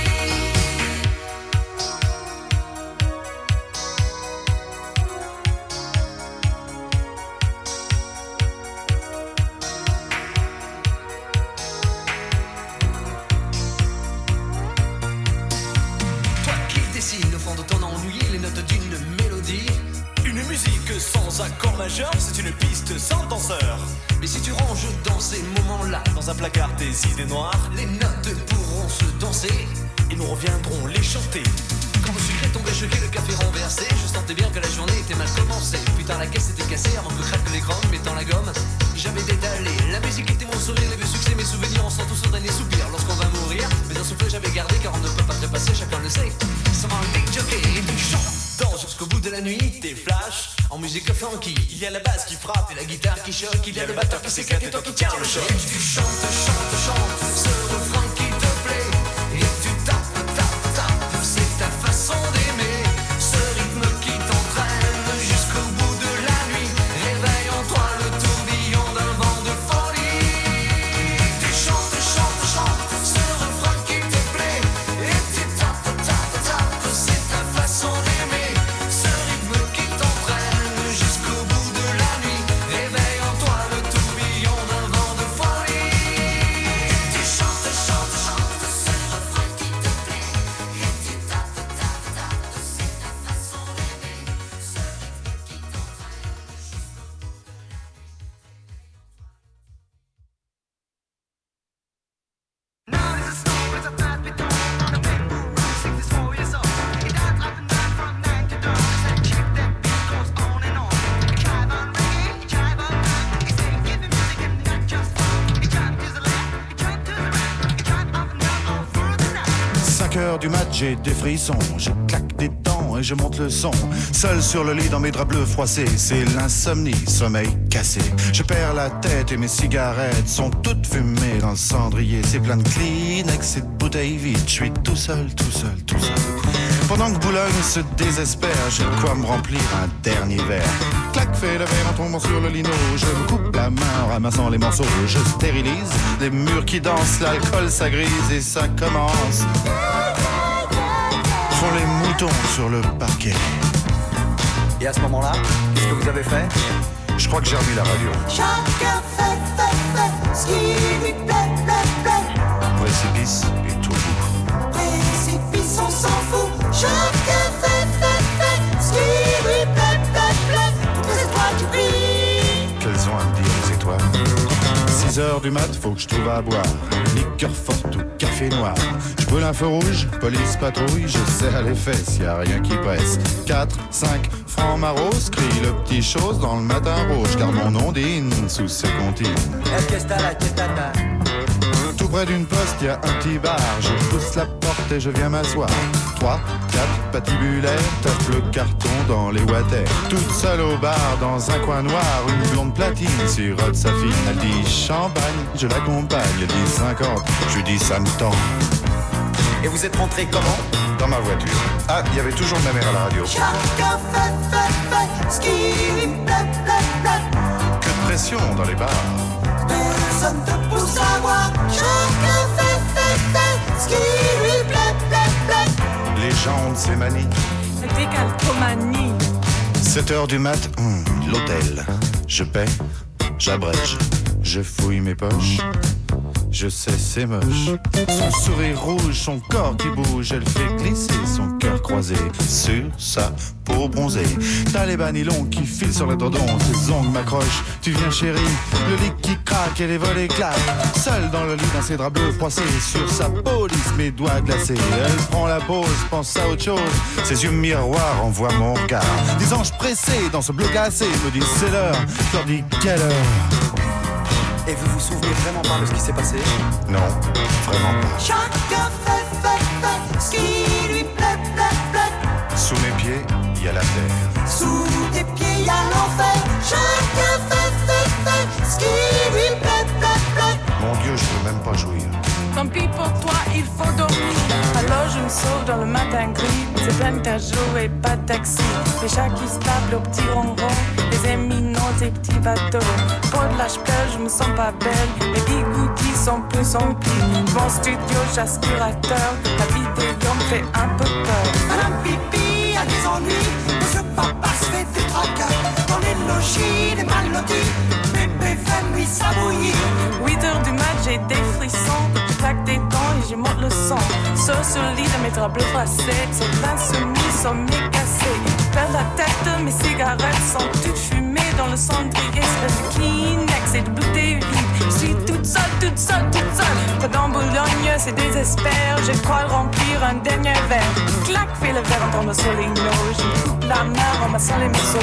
Toi qui dessines au fond de ton ennui les notes d'une mélodie. Une musique sans accord majeur, c'est une piste sans danseur. Mais si tu ranges dans ces moments-là, dans un placard tes idées noires, les notes pourront se danser et nous reviendrons les chanter. Quand le sucre est tombé, je vis le café renversé. Je sentais bien que la journée était mal commencée. Putain, la caisse était cassée avant que craque les grands mettant la gomme. J'avais détalé, la musique était mon sourire, les vieux succès, mes souvenirs, on sent tous au dernier soupir lorsqu'on va mourir. Mais un souffle j'avais gardé car on ne peut pas trépasser, chacun le sait. Sans un big jockey et tu chantes jusqu'au bout de la nuit, tes flashs en musique funky. Il y a la basse qui frappe et la guitare qui choque. Il y a le batteur qui s'éclate et toi qui tiens le choc. Et tu chantes, chantes, chantes ce refrain qui te plaît. Et tu tapes, tapes, tapes, c'est ta façon d'aimer. Ce rythme qui t'entraîne jusqu'au bout de la nuit. Réveille en toi le tourbillon d'un vent de folie. Et tu chantes, chantes, chantes ce refrain qui te plaît. Et tu tapes, tapes, tapes, c'est ta façon d'aimer. Ce rythme qui t'entraîne jusqu'au bout de la nuit. Réveille en toi le tourbillon d'un vent de folie. Et tu chantes, chantes, chantes ce refrain qui te plaît. Et tu tapes, tapes, tapes, c'est ta façon d'aimer. Ce rythme qui t'entraîne. cinq heures du mat, j'ai des frissons, je claque des dents et je monte le son. Seul sur le lit dans mes draps bleus froissés, c'est l'insomnie, sommeil cassé. Je perds la tête et mes cigarettes sont toutes fumées dans le cendrier. C'est plein de Kleenex et de bouteilles vides, je suis tout seul, tout seul, tout seul. Pendant que Boulogne se désespère, j'ai de quoi me remplir un dernier verre. Clac, fait le verre en tombant sur le lino. Je me coupe la main en ramassant les morceaux. Je stérilise les murs qui dansent, l'alcool ça grise et ça commence. Font les moutons sur le parquet. Et à ce moment-là, qu'est-ce que vous avez fait? Je crois que j'ai remis la radio. Chacun fait, fait, fait ce qui lui plaît, plaît, plaît. Précipice et tout bout. Précipice, on s'en fout. Chacun fait, fait, fait ce qui lui plaît, plaît, plaît. Toutes les étoiles qui brillent. Qu'elles ont à me dire les étoiles. six heures du mat, faut que je trouve à boire. Liqueur forte ou café noir. Je brûle un feu rouge, police patrouille, je serre les fesses, y a rien qui presse. quatre, cinq, francs Maros, crie le petit chose dans le matin rouge, car mon ondine sous ses comptines. Tout près d'une poste, y a un petit bar, je pousse la porte et je viens m'asseoir. Trois, quatre patibulaires, tape le carton dans les water. Toute seule au bar, dans un coin noir, une blonde platine sirote sa fille. Elle dit champagne, je l'accompagne, elle dit cinquante, je lui dis ça me tend. Et vous êtes rentré comment? Dans ma voiture. Ah, il y avait toujours ma mère à la radio. Chacun fait, fait, fait ce qui lui plaît, plaît, plaît. Que de pression dans les bars. Personne te pousse à voir. Chacun fait, fait, fait ce qui lui plaît, plaît, plaît. Les gens ont ces manies. Décalcomanie. sept heures du mat, hum, l'hôtel. Je paie, j'abrège, je fouille mes poches. Je sais, c'est moche. Son sourire rouge, son corps qui bouge, elle fait glisser son cœur croisé sur sa peau bronzée. T'as les bas nylons qui filent sur le tendon, ses ongles m'accrochent. Tu viens chérie, le lit qui craque et les volets claquent. Seule dans le lit dans ses draps bleus froissés, sur sa peau lisse mes doigts glacés. Elle prend la pause, pense à autre chose. Ses yeux miroirs envoient mon regard. Des anges pressés dans ce bleu glacé me disent c'est l'heure. Je leur dis quelle heure. Et vous vous souvenez vraiment pas de ce qui s'est passé? Non, vraiment pas. Chacun fait, fait, fait ce qui lui plaît, plaît, plaît. Sous mes pieds, il y a la terre. Sous tes pieds, il y a l'enfer. Chacun fait, fait, fait ce qui lui plaît, plaît, plaît. Mon Dieu, je peux même pas jouir. Tant pis pour toi, il faut dormir. Alors je me sauve dans le matin gris. C'est plein de jours et pas de taxi. Les chats qui se tapent au petit ronron. Les éminents et petits bateaux. Pour de l'âge pleure, je me sens pas belle. Les bigoudis sont plus remplis. Mon studio, j'aspirateur. La vidéo me fait un peu peur. Madame Pipi a des ennuis. Monsieur Papa se fait des tracas. Dans les logis, les mal lotis. Bébé fait lui s'abouillir. huit heures du mat, j'ai des frissons. Je claque des dents et je monte le son. Sur ce lit de mes draps bleus froissés. Ces insoumis sont mes cassés. Perds la tête, mes cigarettes sont toutes fumées dans le cendrier. Espèce de Kleenex et de bouteilles vides. Je suis toute seule, toute seule, toute seule. Pas dans Boulogne, c'est désespère. Je crois remplir un dernier verre. Clac, fais le verre en tombant sur les noix. Je coupe la mer en massant les morceaux.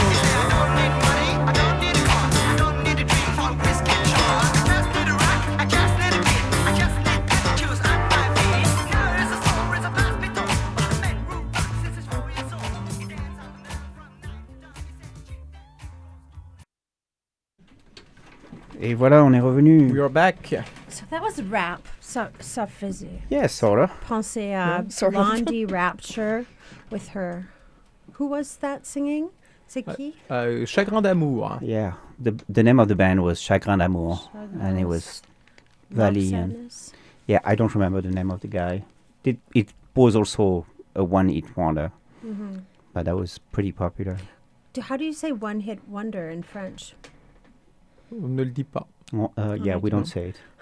Et voilà, on est revenu. We're back. So that was rap. So, ça faisait. Yeah, sort of. Pensez à Yeah, sort of. Blondie Rapture with her. Who was that singing? C'est qui? Euh, Chagrin d'amour. Yeah, the the name of the band was Chagrin d'amour, Chagrin and it was Love Valley. And Sadness. yeah, I don't remember the name of the guy. It it was also a one-hit wonder, Mhm. but that was pretty popular. Do, how do you say one hit wonder in French? On ne le dit pas. Well, uh, yeah, we don't say it.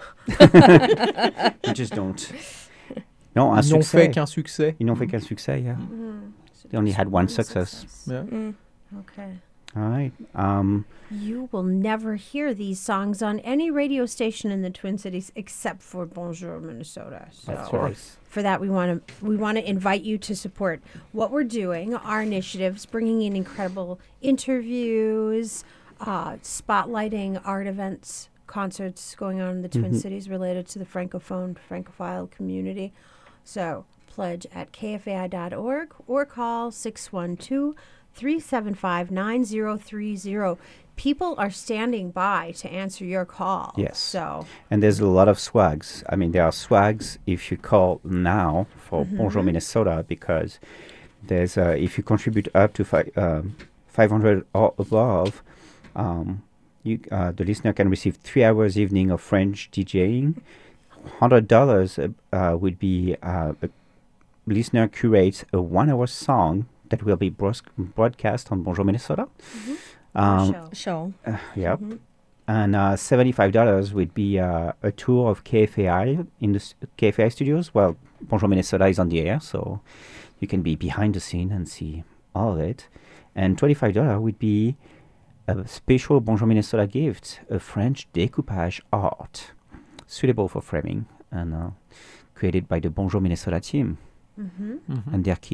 We just don't. No, un Ils n'ont succès. fait qu'un succès. Ils n'ont fait qu'un succès, yeah. Mhm. They only had one success. Yeah. Mm. Okay. All right. Um, You will never hear these songs on any radio station in the Twin Cities except for Bonjour Minnesota. So That's right. for that, we want to we want to invite you to support what we're doing, our initiatives, bringing in incredible interviews, uh, spotlighting art events, concerts going on in the Twin Mhm. Cities related to the Francophone, Francophile community. So pledge at K F A I dot org or call six one two, three seven five, nine zero three zero. People are standing by to answer your call. Yes. So And there's a lot of swags. I mean, there are swags if you call now for Mhm. Bonjour Minnesota, because there's uh, if you contribute up to fi- um, five hundred or above, um, you uh, the listener can receive three hours evening of French DJing. Hundred dollars uh, uh, would be uh, a listener curates a one-hour song that will be bros- broadcast on Bonjour Minnesota. Mhm. Um, show. Show. uh, yep. Mhm. And uh, seventy-five dollars would be uh, a tour of K F A I in the s- K F A I studios. Well, Bonjour Minnesota is on the air, so you can be behind the scene and see all of it. And twenty-five dollars would be a special Bonjour Minnesota gift, a French découpage art, suitable for framing and uh, created by the Bonjour Minnesota team Mhm. Mhm. and their kids.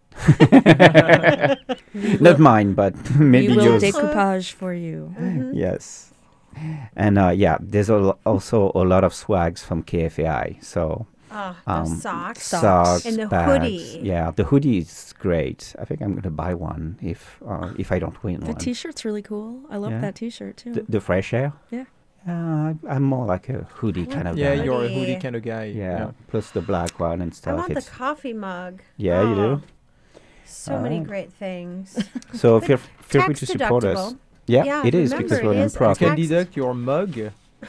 Not mine, but maybe we will yours. decoupage for you. Mm-hmm. Yes. And uh, yeah, there's al- also a lot of swags from K F A I. So Ah, the socks. socks, And the bags. hoodie. Yeah, the hoodie is great. I think I'm going to buy one if uh, if I don't win The one. T-shirt's really cool. I love Yeah. that T-shirt too. The, the fresh air. Yeah. Uh, I'm more like a hoodie I kind of Yeah, guy. you're a Hoodie. hoodie kind of guy. Yeah, Yeah. plus the black one and I stuff. want the It's coffee mug. yeah, you Oh, do. So many Alright. great things. So feel feel free Tax to support us. deductible. Yeah, Yeah, it is remember, because we're it an is a You non-profit. can tax- deduct your mug.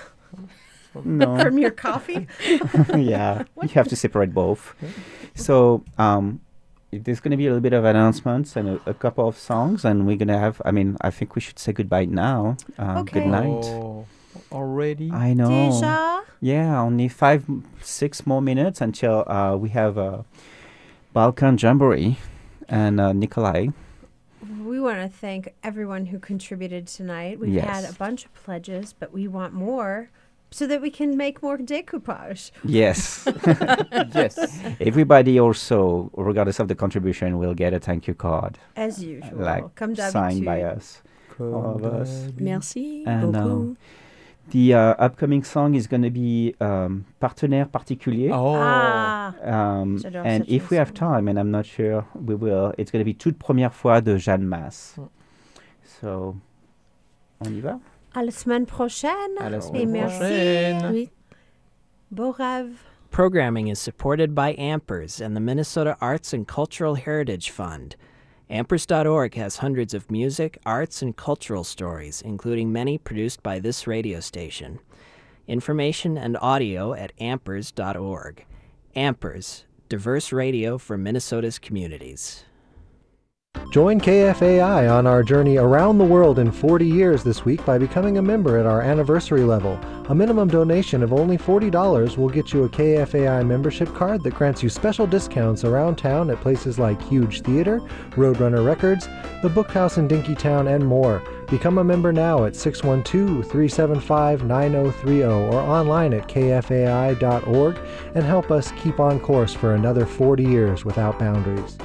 No. From your coffee? Yeah, you have to separate both. So um, there's going to be a little bit of announcements and a, a couple of songs, and we're going to have. I mean, I think we should say goodbye now. Uh, Okay. Good night. Oh, already? I know. Deja? Yeah, only five, m- six more minutes until uh, we have a Balkan Jamboree, and uh, Nikolai. We want to thank everyone who contributed tonight. We've had Yes. a bunch of pledges, but we want more so that we can make more decoupage. Yes. Yes. Everybody also, regardless of the contribution, will get a thank you card. As usual. Like Comme signed by d'habitude. us. All of us. Merci And beaucoup. um, the uh, upcoming song is going to be um, Partenaire Particulier. Oh. Ah, Um, J'adore and cette if we have time, and I'm not sure we will, it's going to be Toute Première Fois de Jeanne Masse. So, on y va? à la semaine prochaine. À la Et semaine merci. prochaine. Oui. Beau rêve. Programming is supported by Ampers and the Minnesota Arts and Cultural Heritage Fund. Ampers dot org has hundreds of music, arts, and cultural stories, including many produced by this radio station. Information and audio at Ampers dot org. Ampers, diverse radio for Minnesota's communities. Join K F A I on our journey around the world in forty years this week by becoming a member at our anniversary level. A minimum donation of only forty dollars will get you a K F A I membership card that grants you special discounts around town at places like Huge Theater, Roadrunner Records, the Bookhouse in Dinkytown, and more. Become a member now at six one two, three seven five, nine zero three zero or online at K F A I dot org and help us keep on course for another forty years without boundaries.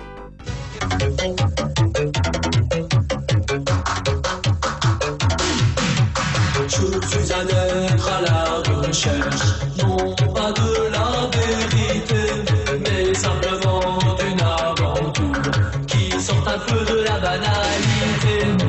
Je suis un être à la recherche, non pas de la vérité, mais simplement d'une aventure qui sort un peu de la banalité.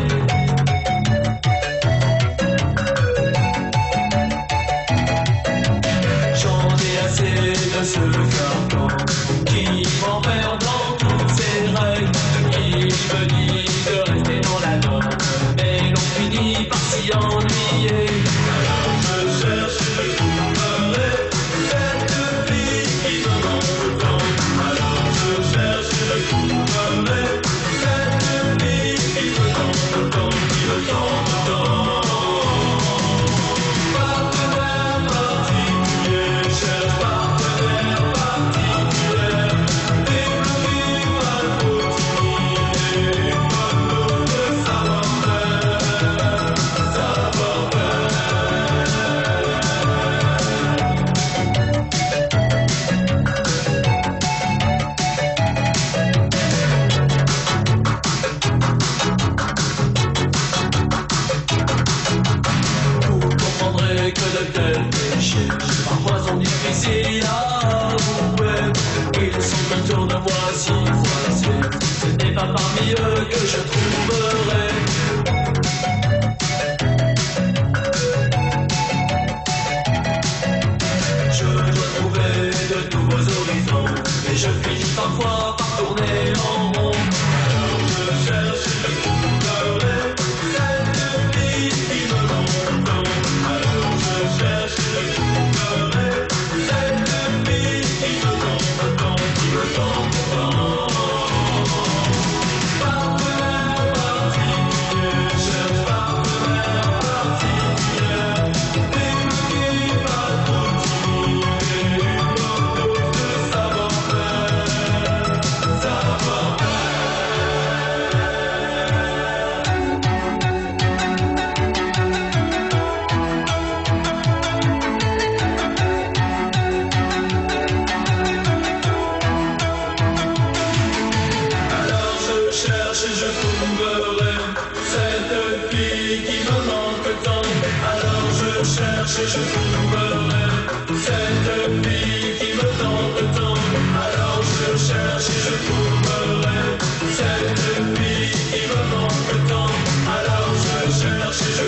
J'en ai assez de ce carton qui m'enferme dans toutes ses règles, qui me dit de rester dans la norme, mais l'on finit par s'y ennuyer. Alors je cherche le couveret, cette fille qui me manque tant. Alors je cherche le couveret, cette fille qui me tente tant, qui me tente tant. Partenaire particulier, cherche partenaire particulier, découvrir ma proximité, comme de savoir-faire, savoir cherche et je trouverai cette fille qui me tente tant. Alors je cherche et je trouverai cette fille qui me manque tant. Alors je cherche et je